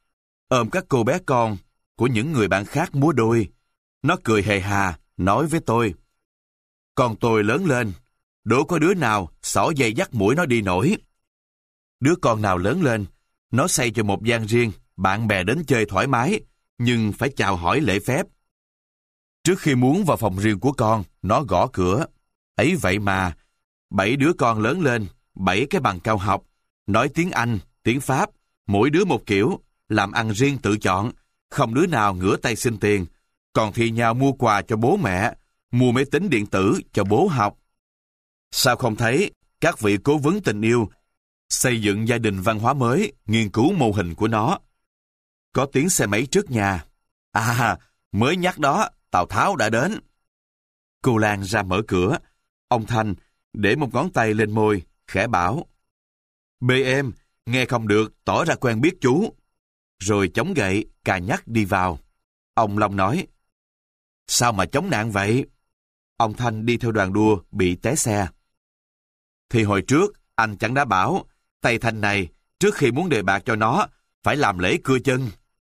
Ôm các cô bé con của những người bạn khác múa đôi, nó cười hề hà, nói với tôi: con tôi lớn lên, đố có đứa nào xỏ dây dắt mũi nó đi nổi. Đứa con nào lớn lên, nó xây cho một gian riêng, bạn bè đến chơi thoải mái, nhưng phải chào hỏi lễ phép. Trước khi muốn vào phòng riêng của con, nó gõ cửa. Ấy vậy mà, bảy đứa con lớn lên, bảy cái bằng cao học, nói tiếng Anh, tiếng Pháp, mỗi đứa một kiểu, làm ăn riêng tự chọn, không đứa nào ngửa tay xin tiền, còn thi nhau mua quà cho bố mẹ, mua máy tính điện tử cho bố học. Sao không thấy các vị cố vấn tình yêu xây dựng gia đình văn hóa mới, nghiên cứu mô hình của nó? Có tiếng xe máy trước nhà. À, mới nhắc đó, Tào Tháo đã đến. Cô Lan ra mở cửa. Ông Thanh để một ngón tay lên môi, khẽ bảo: bê em, nghe không được, tỏ ra quen biết chú. Rồi chống gậy, cà nhắc đi vào. Ông Long nói: sao mà chống nạn vậy? Ông Thanh đi theo đoàn đua bị té xe. Thì hồi trước, anh chẳng đã bảo, tay Thanh này, trước khi muốn đề bạc cho nó, phải làm lễ cưa chân.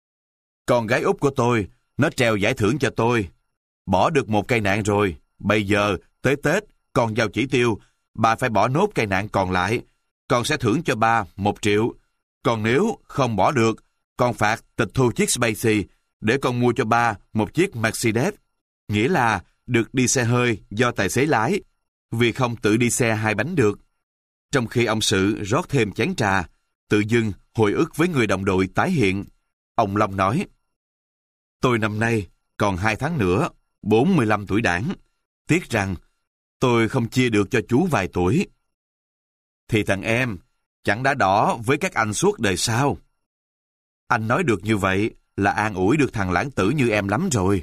Con gái út của tôi, nó treo giải thưởng cho tôi. Bỏ được một cây nạn rồi, bây giờ, tới Tết, con giao chỉ tiêu, bà phải bỏ nốt cây nạn còn lại. Con sẽ thưởng cho ba một triệu. Còn nếu không bỏ được, con phạt tịch thu chiếc Space để con mua cho ba một chiếc Mercedes. Nghĩa là được đi xe hơi do tài xế lái, vì không tự đi xe hai bánh được. Trong khi ông Sự rót thêm chén trà, tự dưng hồi ức với người đồng đội tái hiện. Ông Long nói: tôi năm nay còn hai tháng nữa, bốn mươi lăm tuổi đảng. Tiếc rằng tôi không chia được cho chú vài tuổi. Thì thằng em chẳng đã đỏ với các anh suốt đời sao? Anh nói được như vậy là an ủi được thằng lãng tử như em lắm rồi.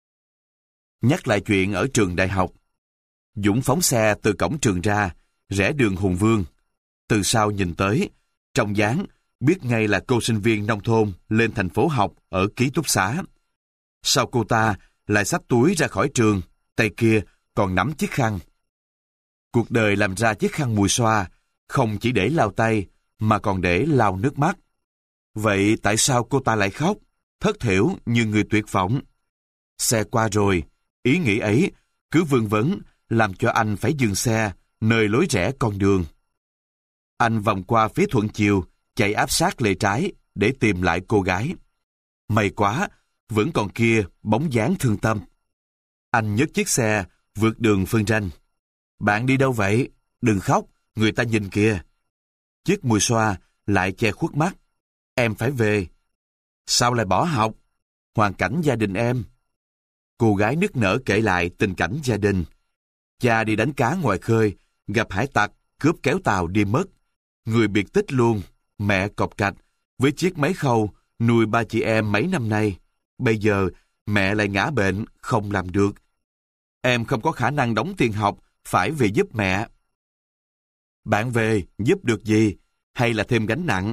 Nhắc lại chuyện ở trường đại học, Dũng phóng xe từ cổng trường ra, rẽ đường Hùng Vương. Từ sau nhìn tới, trong dáng, biết ngay là cô sinh viên nông thôn lên thành phố học ở ký túc xá. Sau cô ta lại xách túi ra khỏi trường, tay kia còn nắm chiếc khăn. Cuộc đời làm ra chiếc khăn mùi xoa, không chỉ để lau tay, mà còn để lau nước mắt. Vậy tại sao cô ta lại khóc, thất thểu như người tuyệt vọng? Xe qua rồi, ý nghĩ ấy cứ vương vấn, làm cho anh phải dừng xe nơi lối rẽ con đường. Anh vòng qua phía thuận chiều, chạy áp sát lề trái để tìm lại cô gái. May quá, vẫn còn kia bóng dáng thương tâm. Anh nhấc chiếc xe, vượt đường phân ranh. Bạn đi đâu vậy? Đừng khóc, người ta nhìn kìa. Chiếc mùi xoa lại che khuất mắt. Em phải về. Sao lại bỏ học? Hoàn cảnh gia đình em. Cô gái nức nở kể lại tình cảnh gia đình. Cha đi đánh cá ngoài khơi, gặp hải tặc, cướp kéo tàu đi mất. Người biệt tích luôn, mẹ cọc cạch, với chiếc máy khâu, nuôi ba chị em mấy năm nay. Bây giờ, mẹ lại ngã bệnh, không làm được. Em không có khả năng đóng tiền học, phải về giúp mẹ. Bạn về, giúp được gì? Hay là thêm gánh nặng?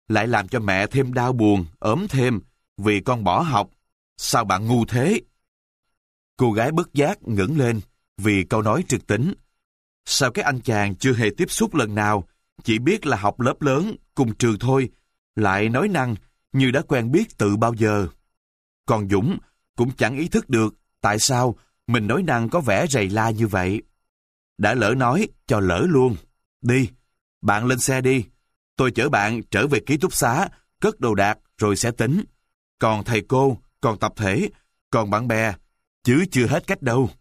lại làm cho mẹ thêm đau buồn, ốm thêm, vì con bỏ học. Sao bạn ngu thế? Cô gái bất giác ngẩng lên vì câu nói trực tính. Sao cái anh chàng chưa hề tiếp xúc lần nào, chỉ biết là học lớp lớn, cùng trường thôi, lại nói năng như đã quen biết từ bao giờ. Còn Dũng cũng chẳng ý thức được tại sao mình nói năng có vẻ rầy la như vậy. Đã lỡ nói, cho lỡ luôn. Đi, bạn lên xe đi. Tôi chở bạn trở về ký túc xá, cất đồ đạc rồi sẽ tính. Còn thầy cô, còn tập thể, còn bạn bè, chứ chưa hết cách đâu.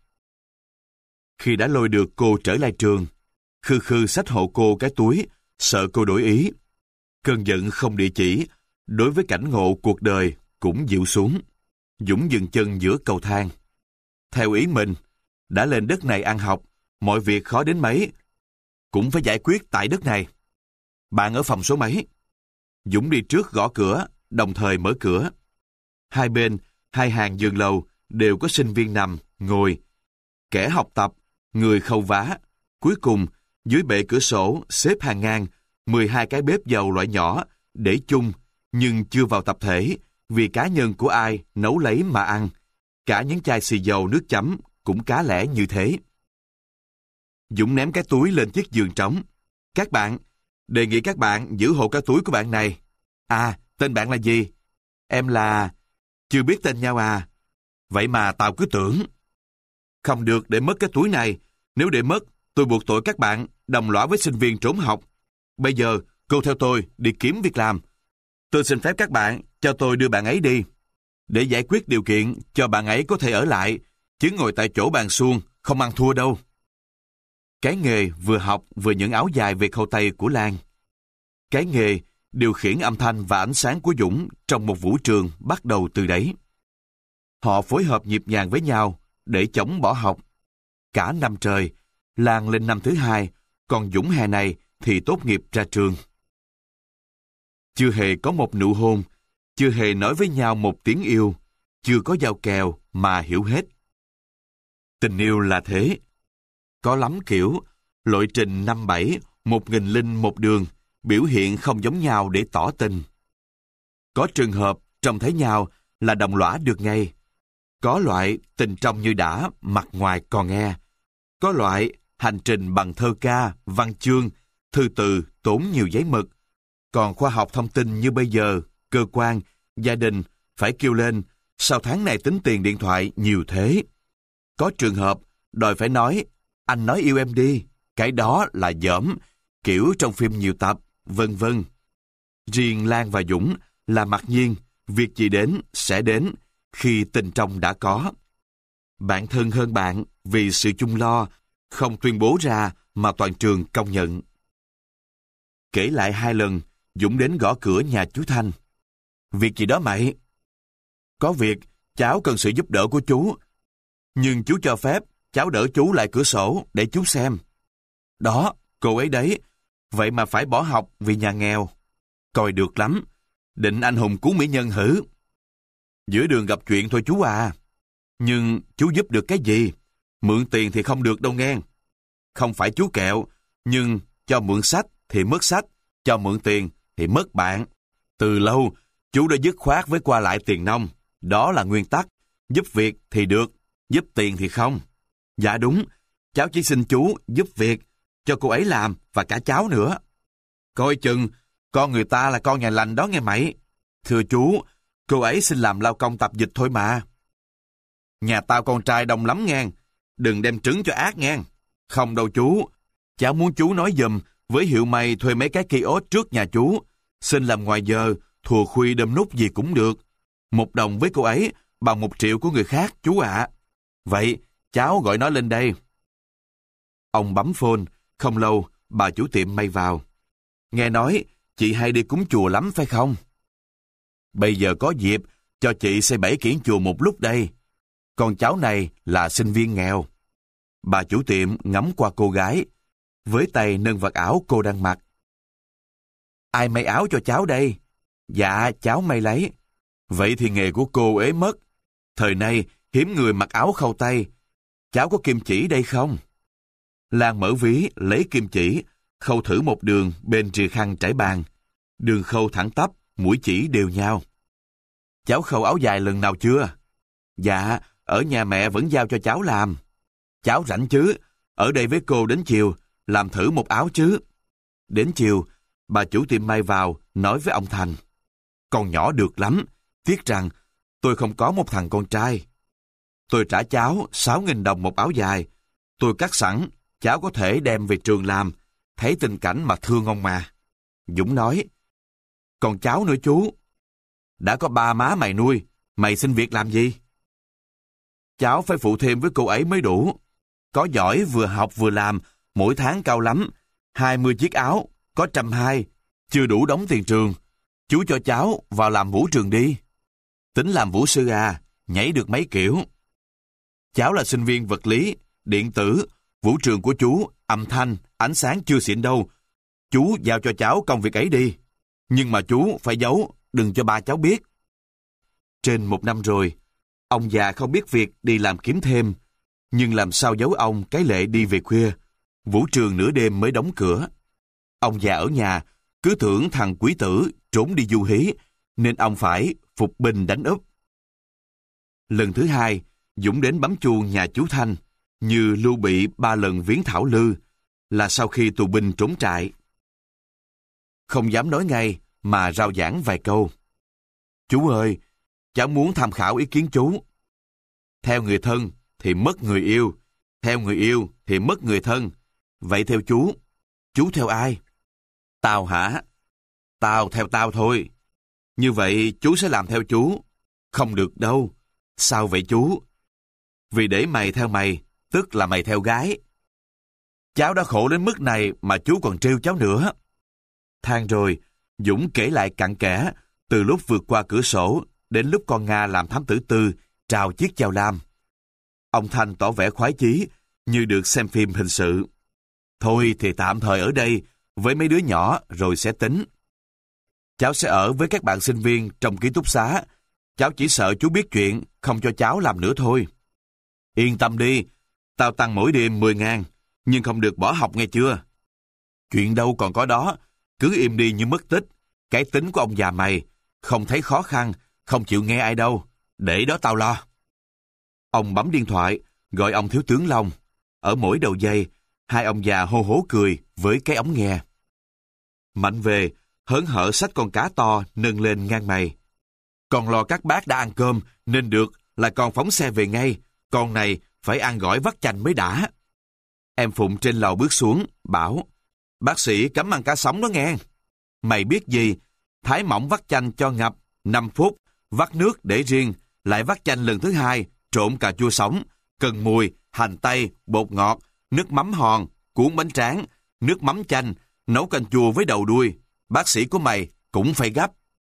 Khi đã lôi được cô trở lại trường, Khư Khư xách hộ cô cái túi, sợ cô đổi ý. Cơn giận không địa chỉ, đối với cảnh ngộ cuộc đời cũng dịu xuống. Dũng dừng chân giữa cầu thang. Theo ý mình, đã lên đất này ăn học, mọi việc khó đến mấy, cũng phải giải quyết tại đất này. Bạn ở phòng số mấy? Dũng đi trước gõ cửa, đồng thời mở cửa. Hai bên, hai hàng giường lầu đều có sinh viên nằm, ngồi. Kẻ học tập, người khâu vá. Cuối cùng, dưới bệ cửa sổ xếp hàng ngang mười hai cái bếp dầu loại nhỏ để chung, nhưng chưa vào tập thể, vì cá nhân của ai nấu lấy mà ăn. Cả những chai xì dầu nước chấm cũng cá lẻ như thế. Dũng ném cái túi lên chiếc giường trống. Các bạn, đề nghị các bạn giữ hộ cái túi của bạn này. À, tên bạn là gì? Em là... Chưa biết tên nhau à? Vậy mà tao cứ tưởng. Không được để mất cái túi này. Nếu để mất, tôi buộc tội các bạn đồng lõa với sinh viên trốn học. Bây giờ, cô theo tôi đi kiếm việc làm. Tôi xin phép các bạn cho tôi đưa bạn ấy đi, để giải quyết điều kiện cho bạn ấy có thể ở lại, chứ ngồi tại chỗ bàn suông không ăn thua đâu. Cái nghề vừa học vừa những áo dài về khâu tay của Lan. Cái nghề điều khiển âm thanh và ánh sáng của Dũng trong một vũ trường bắt đầu từ đấy. Họ phối hợp nhịp nhàng với nhau để chống bỏ học. Cả năm trời, Lan lên năm thứ hai, còn Dũng hè này thì tốt nghiệp ra trường. Chưa hề có một nụ hôn, chưa hề nói với nhau một tiếng yêu, chưa có giao kèo mà hiểu hết. Tình yêu là thế. Có lắm kiểu, lộ trình năm bảy, một nghìn linh một đường, biểu hiện không giống nhau để tỏ tình. Có trường hợp trông thấy nhau là đồng lõa được ngay. Có loại tình trong như đã, mặt ngoài còn nghe. Có loại hành trình bằng thơ ca, văn chương, thư từ tốn nhiều giấy mực. Còn khoa học thông tin như bây giờ, cơ quan, gia đình phải kêu lên, sao tháng này tính tiền điện thoại nhiều thế? Có trường hợp đòi phải nói, anh nói yêu em đi, cái đó là dởm, kiểu trong phim nhiều tập, vân vân. Riêng Lan và Dũng là mặc nhiên, việc gì đến sẽ đến khi tình trong đã có. Bạn thân hơn bạn vì sự chung lo, không tuyên bố ra mà toàn trường công nhận. Kể lại hai lần, Dũng đến gõ cửa nhà chú Thanh. Việc gì đó mày? Có việc, cháu cần sự giúp đỡ của chú. Nhưng chú cho phép cháu đỡ chú lại cửa sổ để chú xem. Đó, cô ấy đấy. Vậy mà phải bỏ học vì nhà nghèo. Coi được lắm. Định anh hùng cứu mỹ nhân hử? Giữa đường gặp chuyện thôi chú à. Nhưng chú giúp được cái gì? Mượn tiền thì không được đâu nghe. Không phải chú kẹo, nhưng cho mượn sách thì mất sách, cho mượn tiền thì mất bạn. Từ lâu, chú đã dứt khoát với qua lại tiền nong. Đó là nguyên tắc. Giúp việc thì được, giúp tiền thì không. Dạ đúng, cháu chỉ xin chú giúp việc, cho cô ấy làm và cả cháu nữa. Coi chừng, con người ta là con nhà lành đó nghe mày. Thưa chú, cô ấy xin làm lao công tập dịch thôi mà. Nhà tao con trai đông lắm nghe, đừng đem trứng cho ác nghe. Không đâu chú, cháu muốn chú nói giùm với hiệu mày thuê mấy cái kiosk trước nhà chú. Xin làm ngoài giờ, thùa khuya đâm nút gì cũng được. Một đồng với cô ấy bằng một triệu của người khác, chú ạ. Vậy, cháu gọi nó lên đây. Ông bấm phone, không lâu, bà chủ tiệm may vào. Nghe nói, chị hay đi cúng chùa lắm phải không? Bây giờ có dịp, cho chị xây bảy kiển chùa một lúc đây. Con cháu này là sinh viên nghèo. Bà chủ tiệm ngắm qua cô gái, với tay nâng vật áo cô đang mặc. Ai may áo cho cháu đây? Dạ, cháu may lấy. Vậy thì nghề của cô ế mất. Thời nay, hiếm người mặc áo khâu tay. Cháu có kim chỉ đây không? Lan mở ví, lấy kim chỉ, khâu thử một đường bên rìa khăn trải bàn. Đường khâu thẳng tắp, mũi chỉ đều nhau. Cháu khâu áo dài lần nào chưa? Dạ, ở nhà mẹ vẫn giao cho cháu làm. Cháu rảnh chứ? Ở đây với cô đến chiều, làm thử một áo chứ. Đến chiều, bà chủ tiệm may vào, nói với ông Thành. Con nhỏ được lắm, tiếc rằng tôi không có một thằng con trai. Tôi trả cháu sáu nghìn đồng một áo dài. Tôi cắt sẵn, cháu có thể đem về trường làm. Thấy tình cảnh mà thương ông mà. Dũng nói, còn cháu nữa chú. Đã có ba má mày nuôi, mày xin việc làm gì? Cháu phải phụ thêm với cô ấy mới đủ. Có giỏi vừa học vừa làm, mỗi tháng cao lắm. hai mươi chiếc áo, có trăm hai, chưa đủ đóng tiền trường. Chú cho cháu vào làm vũ trường đi. Tính làm vũ sư à, nhảy được mấy kiểu. Cháu là sinh viên vật lý, điện tử, vũ trường của chú, âm thanh, ánh sáng chưa xịn đâu. Chú giao cho cháu công việc ấy đi. Nhưng mà chú phải giấu, đừng cho ba cháu biết. Trên một năm rồi, ông già không biết việc đi làm kiếm thêm. Nhưng làm sao giấu ông cái lệ đi về khuya. Vũ trường nửa đêm mới đóng cửa. Ông già ở nhà, cứ tưởng thằng quý tử trốn đi du hí, nên ông phải phục binh đánh úp. Lần thứ hai, Dũng đến bấm chuông nhà chú Thanh, như Lưu Bị ba lần viếng Thảo Lư, là sau khi tù binh trốn trại. Không dám nói ngay, mà rao giảng vài câu. Chú ơi, cháu muốn tham khảo ý kiến chú. Theo người thân thì mất người yêu, theo người yêu thì mất người thân. Vậy theo chú, chú theo ai? Tao hả? Tao theo tao thôi. Như vậy chú sẽ làm theo chú. Không được đâu. Sao vậy chú? Vì để mày theo mày, tức là mày theo gái. Cháu đã khổ đến mức này mà chú còn trêu cháu nữa. Than rồi, Dũng kể lại cặn kẽ, từ lúc vượt qua cửa sổ đến lúc con Nga làm thám tử tư, trao chiếc dao lam. Ông Thanh tỏ vẻ khoái chí, như được xem phim hình sự. Thôi thì tạm thời ở đây, với mấy đứa nhỏ rồi sẽ tính. Cháu sẽ ở với các bạn sinh viên trong ký túc xá. Cháu chỉ sợ chú biết chuyện, không cho cháu làm nữa thôi. Yên tâm đi, tao tăng mỗi đêm mười ngàn, nhưng không được bỏ học nghe chưa? Chuyện đâu còn có đó, cứ im đi như mất tích. Cái tính của ông già mày, không thấy khó khăn, không chịu nghe ai đâu. Để đó tao lo. Ông bấm điện thoại, gọi ông thiếu tướng Long. Ở mỗi đầu dây, hai ông già hô hố cười với cái ống nghe. Mạnh về, hớn hở xách con cá to nâng lên ngang mày. Con lo các bác đã ăn cơm, nên được là con phóng xe về ngay. Con này phải ăn gỏi vắt chanh mới đã. Em Phụng trên lầu bước xuống, bảo, bác sĩ cấm ăn cá sống đó nghe. Mày biết gì, thái mỏng vắt chanh cho ngập, năm phút, vắt nước để riêng, lại vắt chanh lần thứ hai, trộn cà chua sống, cần mùi, hành tây, bột ngọt, nước mắm hòn, cuốn bánh tráng, nước mắm chanh, nấu canh chua với đầu đuôi. Bác sĩ của mày cũng phải gấp.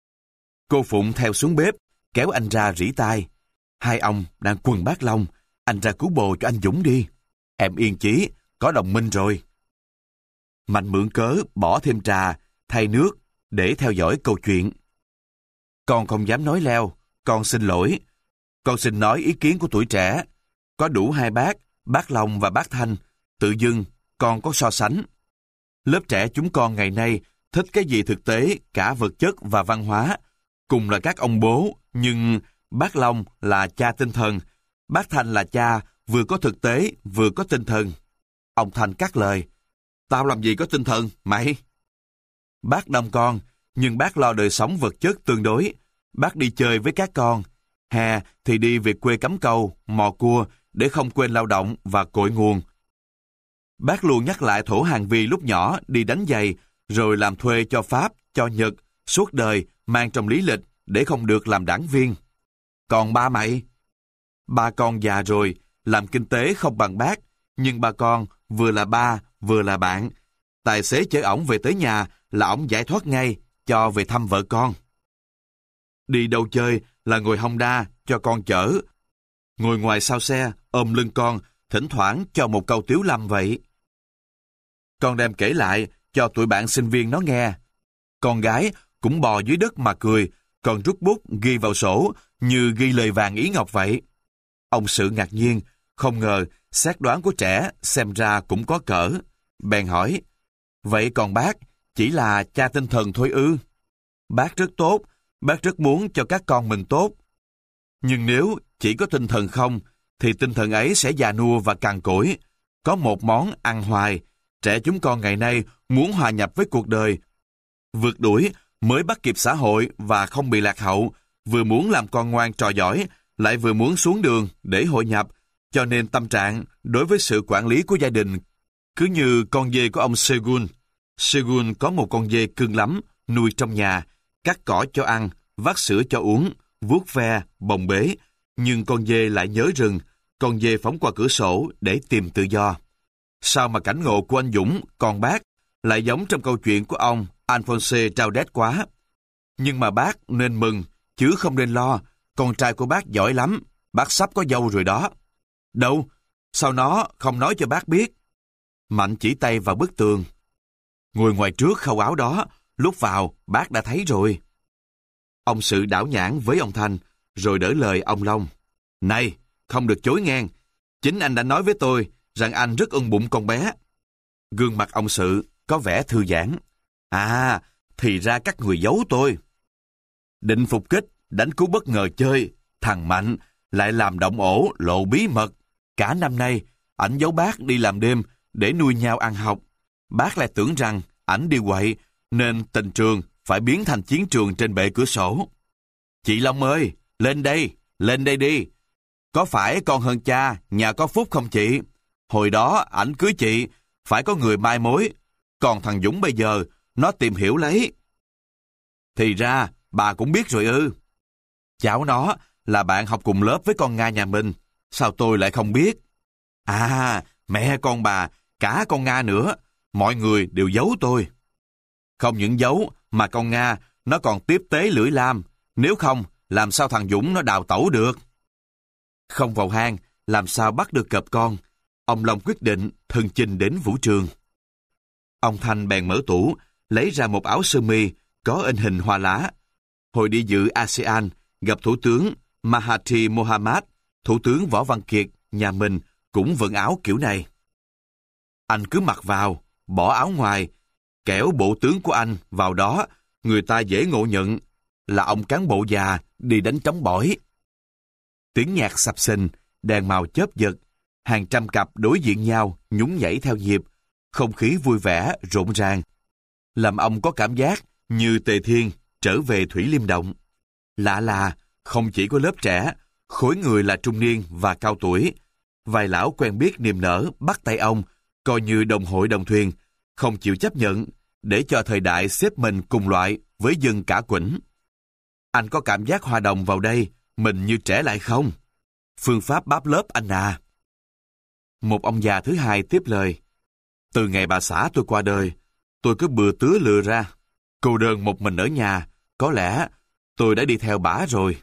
Cô Phụng theo xuống bếp, kéo anh ra rỉ tai. Hai ông đang quần bát long, anh ra cứu bồ cho anh Dũng đi. Em yên chí, có đồng minh rồi. Mạnh mượn cớ bỏ thêm trà, thay nước, để theo dõi câu chuyện. Con không dám nói leo, con xin lỗi. Con xin nói ý kiến của tuổi trẻ. Có đủ hai bác, bác Long và bác Thanh, tự dưng con có so sánh. Lớp trẻ chúng con ngày nay thích cái gì thực tế, cả vật chất và văn hóa. Cùng là các ông bố, nhưng bác Long là cha tinh thần, bác Thanh là cha vừa có thực tế vừa có tinh thần. Ông Thanh cắt lời, tao làm gì có tinh thần, mày? Bác đông con, nhưng bác lo đời sống vật chất tương đối. Bác đi chơi với các con. Hè thì đi về quê cắm câu, mò cua để không quên lao động và cội nguồn. Bác luôn nhắc lại Thổ Hàng Vi lúc nhỏ đi đánh giày, rồi làm thuê cho Pháp, cho Nhật, suốt đời mang trong lý lịch để không được làm đảng viên. Còn ba mày? Ba con già rồi, làm kinh tế không bằng bác, nhưng ba con vừa là ba, vừa là bạn. Tài xế chở ổng về tới nhà là ổng giải thoát ngay, cho về thăm vợ con. Đi đâu chơi là ngồi Honda cho con chở. Ngồi ngoài sau xe, ôm lưng con, thỉnh thoảng cho một câu tiếu lâm vậy. Con đem kể lại cho tụi bạn sinh viên nó nghe. Con gái cũng bò dưới đất mà cười, còn rút bút ghi vào sổ như ghi lời vàng ý ngọc vậy. Ông Sự ngạc nhiên, không ngờ xét đoán của trẻ xem ra cũng có cỡ. Bèn hỏi, vậy còn bác chỉ là cha tinh thần thôi ư? Bác rất tốt, bác rất muốn cho các con mình tốt. Nhưng nếu chỉ có tinh thần không, thì tinh thần ấy sẽ già nua và cằn cỗi. Có một món ăn hoài, trẻ chúng con ngày nay muốn hòa nhập với cuộc đời, vượt đuổi mới bắt kịp xã hội và không bị lạc hậu, vừa muốn làm con ngoan trò giỏi, lại vừa muốn xuống đường để hội nhập, cho nên tâm trạng đối với sự quản lý của gia đình cứ như con dê của ông Segun. Segun có một con dê cưng lắm, nuôi trong nhà, cắt cỏ cho ăn, vắt sữa cho uống, vuốt ve, bồng bế, nhưng con dê lại nhớ rừng, con dê phóng qua cửa sổ để tìm tự do. Sao mà cảnh ngộ của anh Dũng, con bác, lại giống trong câu chuyện của ông Alphonse Traudet quá. Nhưng mà bác nên mừng, chứ không nên lo, con trai của bác giỏi lắm, bác sắp có dâu rồi đó. Đâu? Sao nó không nói cho bác biết? Mạnh chỉ tay vào bức tường. Ngồi ngoài trước khâu áo đó, lúc vào bác đã thấy rồi. Ông Sự đảo nhãn với ông Thanh, rồi đỡ lời ông Long. Này, không được chối ngang. Chính anh đã nói với tôi rằng anh rất ưng bụng con bé. Gương mặt ông Sự có vẻ thư giãn. À, thì ra các người giấu tôi. Định phục kích, đánh cú bất ngờ chơi, thằng Mạnh lại làm động ổ lộ bí mật. Cả năm nay, ảnh giấu bác đi làm đêm để nuôi nhau ăn học. Bác lại tưởng rằng ảnh đi quậy, nên tình trường phải biến thành chiến trường trên bệ cửa sổ. Chị Long ơi, lên đây, lên đây đi. Có phải con hơn cha, nhà có phúc không chị? Hồi đó ảnh cưới chị, phải có người mai mối. Còn thằng Dũng bây giờ, nó tìm hiểu lấy. Thì ra, bà cũng biết rồi ư. Cháu nó là bạn học cùng lớp với con Nga nhà mình. Sao tôi lại không biết? À, mẹ con bà, cả con Nga nữa. Mọi người đều giấu tôi. Không những giấu, mà con Nga, nó còn tiếp tế lưỡi lam. Nếu không, làm sao thằng Dũng nó đào tẩu được? Không vào hang, làm sao bắt được cọp con? Ông Long quyết định thân chinh đến vũ trường. Ông Thanh bèn mở tủ, lấy ra một áo sơ mi có in hình hoa lá. Hồi đi dự a sê an, gặp Thủ tướng Mahathir Mohamad, Thủ tướng Võ Văn Kiệt, nhà mình cũng vận áo kiểu này. Anh cứ mặc vào, bỏ áo ngoài, kẻo bộ tướng của anh vào đó, người ta dễ ngộ nhận là ông cán bộ già đi đánh trống bỏi. Tiếng nhạc sập sình, đèn màu chớp giật, hàng trăm cặp đối diện nhau nhún nhảy theo nhịp, không khí vui vẻ, rộn ràng, làm ông có cảm giác như Tề Thiên trở về Thủy Liêm Động. Lạ là, không chỉ có lớp trẻ, khối người là trung niên và cao tuổi. Vài lão quen biết niềm nở bắt tay ông, coi như đồng hội đồng thuyền, không chịu chấp nhận, để cho thời đại xếp mình cùng loại với dân cả quĩnh. Anh có cảm giác hòa đồng vào đây, mình như trẻ lại không? Phương pháp báp lớp anh à. Một ông già thứ hai tiếp lời. Từ ngày bà xã tôi qua đời, tôi cứ bừa tứa lừa ra. Cô đơn một mình ở nhà, có lẽ tôi đã đi theo bả rồi.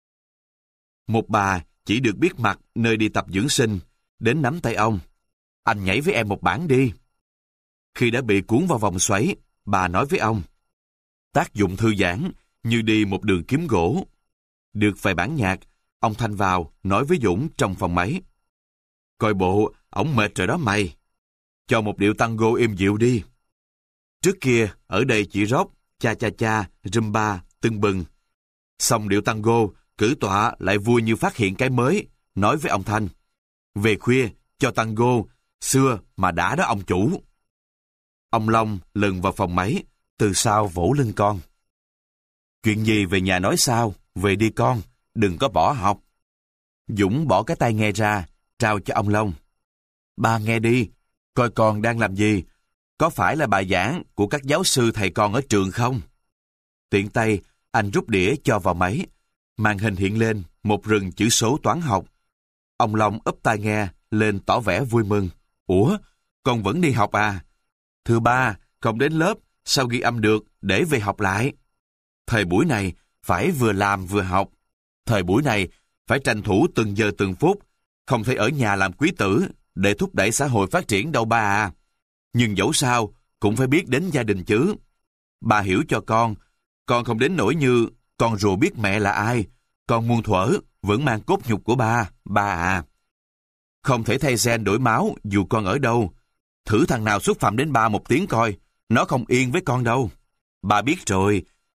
Một bà chỉ được biết mặt nơi đi tập dưỡng sinh, đến nắm tay ông. Anh nhảy với em một bản đi. Khi đã bị cuốn vào vòng xoáy, bà nói với ông. Tác dụng thư giãn, như đi một đường kiếm gỗ. Được vài bản nhạc, ông Thanh vào, nói với Dũng trong phòng máy. Coi bộ, ổng mệt rồi đó mày. Cho một điệu tango êm dịu đi. Trước kia, ở đây chỉ rock, cha cha cha, rumba, tưng bừng. Xong điệu tango, cử tọa lại vui như phát hiện cái mới, nói với ông Thanh. Về khuya, cho tango, xưa mà đã đó ông chủ. Ông Long lần vào phòng máy, từ sau vỗ lưng con. Chuyện gì về nhà nói sao, về đi con, đừng có bỏ học. Dũng bỏ cái tai nghe ra, trao cho ông Long. Ba nghe đi, coi con đang làm gì, có phải là bài giảng của các giáo sư thầy con ở trường không? Tiện tay, anh rút đĩa cho vào máy, màn hình hiện lên một rừng chữ số toán học. Ông Long úp tai nghe lên tỏ vẻ vui mừng. Ủa, con vẫn đi học à? Thưa ba, không đến lớp, sao ghi âm được để về học lại? Thời buổi này phải vừa làm vừa học. Thời buổi này phải tranh thủ từng giờ từng phút, không thể ở nhà làm quý tử để thúc đẩy xã hội phát triển đâu ba à. Nhưng dẫu sao cũng phải biết đến gia đình chứ. Bà hiểu cho con, con không đến nỗi như con rùa biết mẹ là ai, con muôn thuở vẫn mang cốt nhục của ba, ba à. Không thể thay gen đổi máu dù con ở đâu. Thử thằng nào xúc phạm đến ba một tiếng coi, nó không yên với con đâu. Ba biết rồi,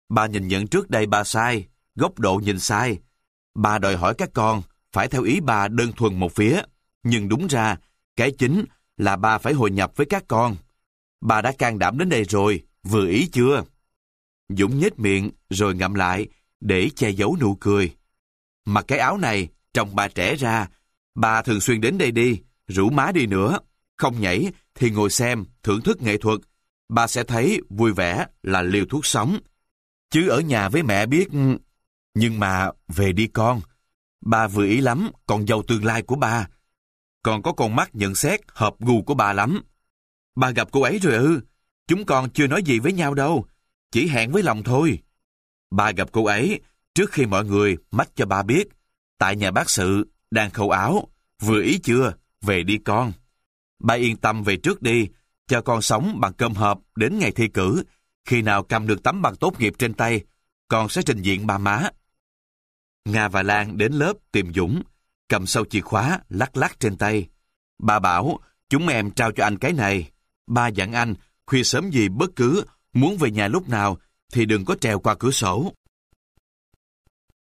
Ba nhìn nhận trước đây ba sai, góc độ nhìn sai. Ba đòi hỏi các con phải theo ý ba đơn thuần một phía. Nhưng đúng ra, cái chính là ba phải hội nhập với các con. Ba đã can đảm đến đây rồi, vừa ý chưa? Dũng nhếch miệng rồi ngậm lại để che giấu nụ cười. Mặc cái áo này, trông ba trẻ ra. Ba thường xuyên đến đây đi, rủ má đi nữa. Không nhảy thì ngồi xem, thưởng thức nghệ thuật. Ba sẽ thấy vui vẻ là liều thuốc sống. Chứ ở nhà với mẹ biết... Nhưng mà về đi con. Ba vừa ý lắm, con dâu tương lai của ba. Còn có con mắt nhận xét hợp gu của bà lắm. Ba gặp cô ấy rồi ư? Chúng con chưa nói gì với nhau đâu, chỉ hẹn với lòng thôi. Ba gặp cô ấy trước khi mọi người mách cho ba biết. Tại nhà bác sự, đang khâu áo. Vừa ý chưa? Về đi con. Ba yên tâm về trước đi, cho con sống bằng cơm hộp đến ngày thi cử. Khi nào cầm được tấm bằng tốt nghiệp trên tay, con sẽ trình diện ba má. Nga và Lan đến lớp tìm Dũng, cầm sâu chìa khóa lắc lắc trên tay. Ba bảo, chúng em trao cho anh cái này. Ba dặn anh, khuya sớm gì bất cứ, muốn về nhà lúc nào thì đừng có trèo qua cửa sổ.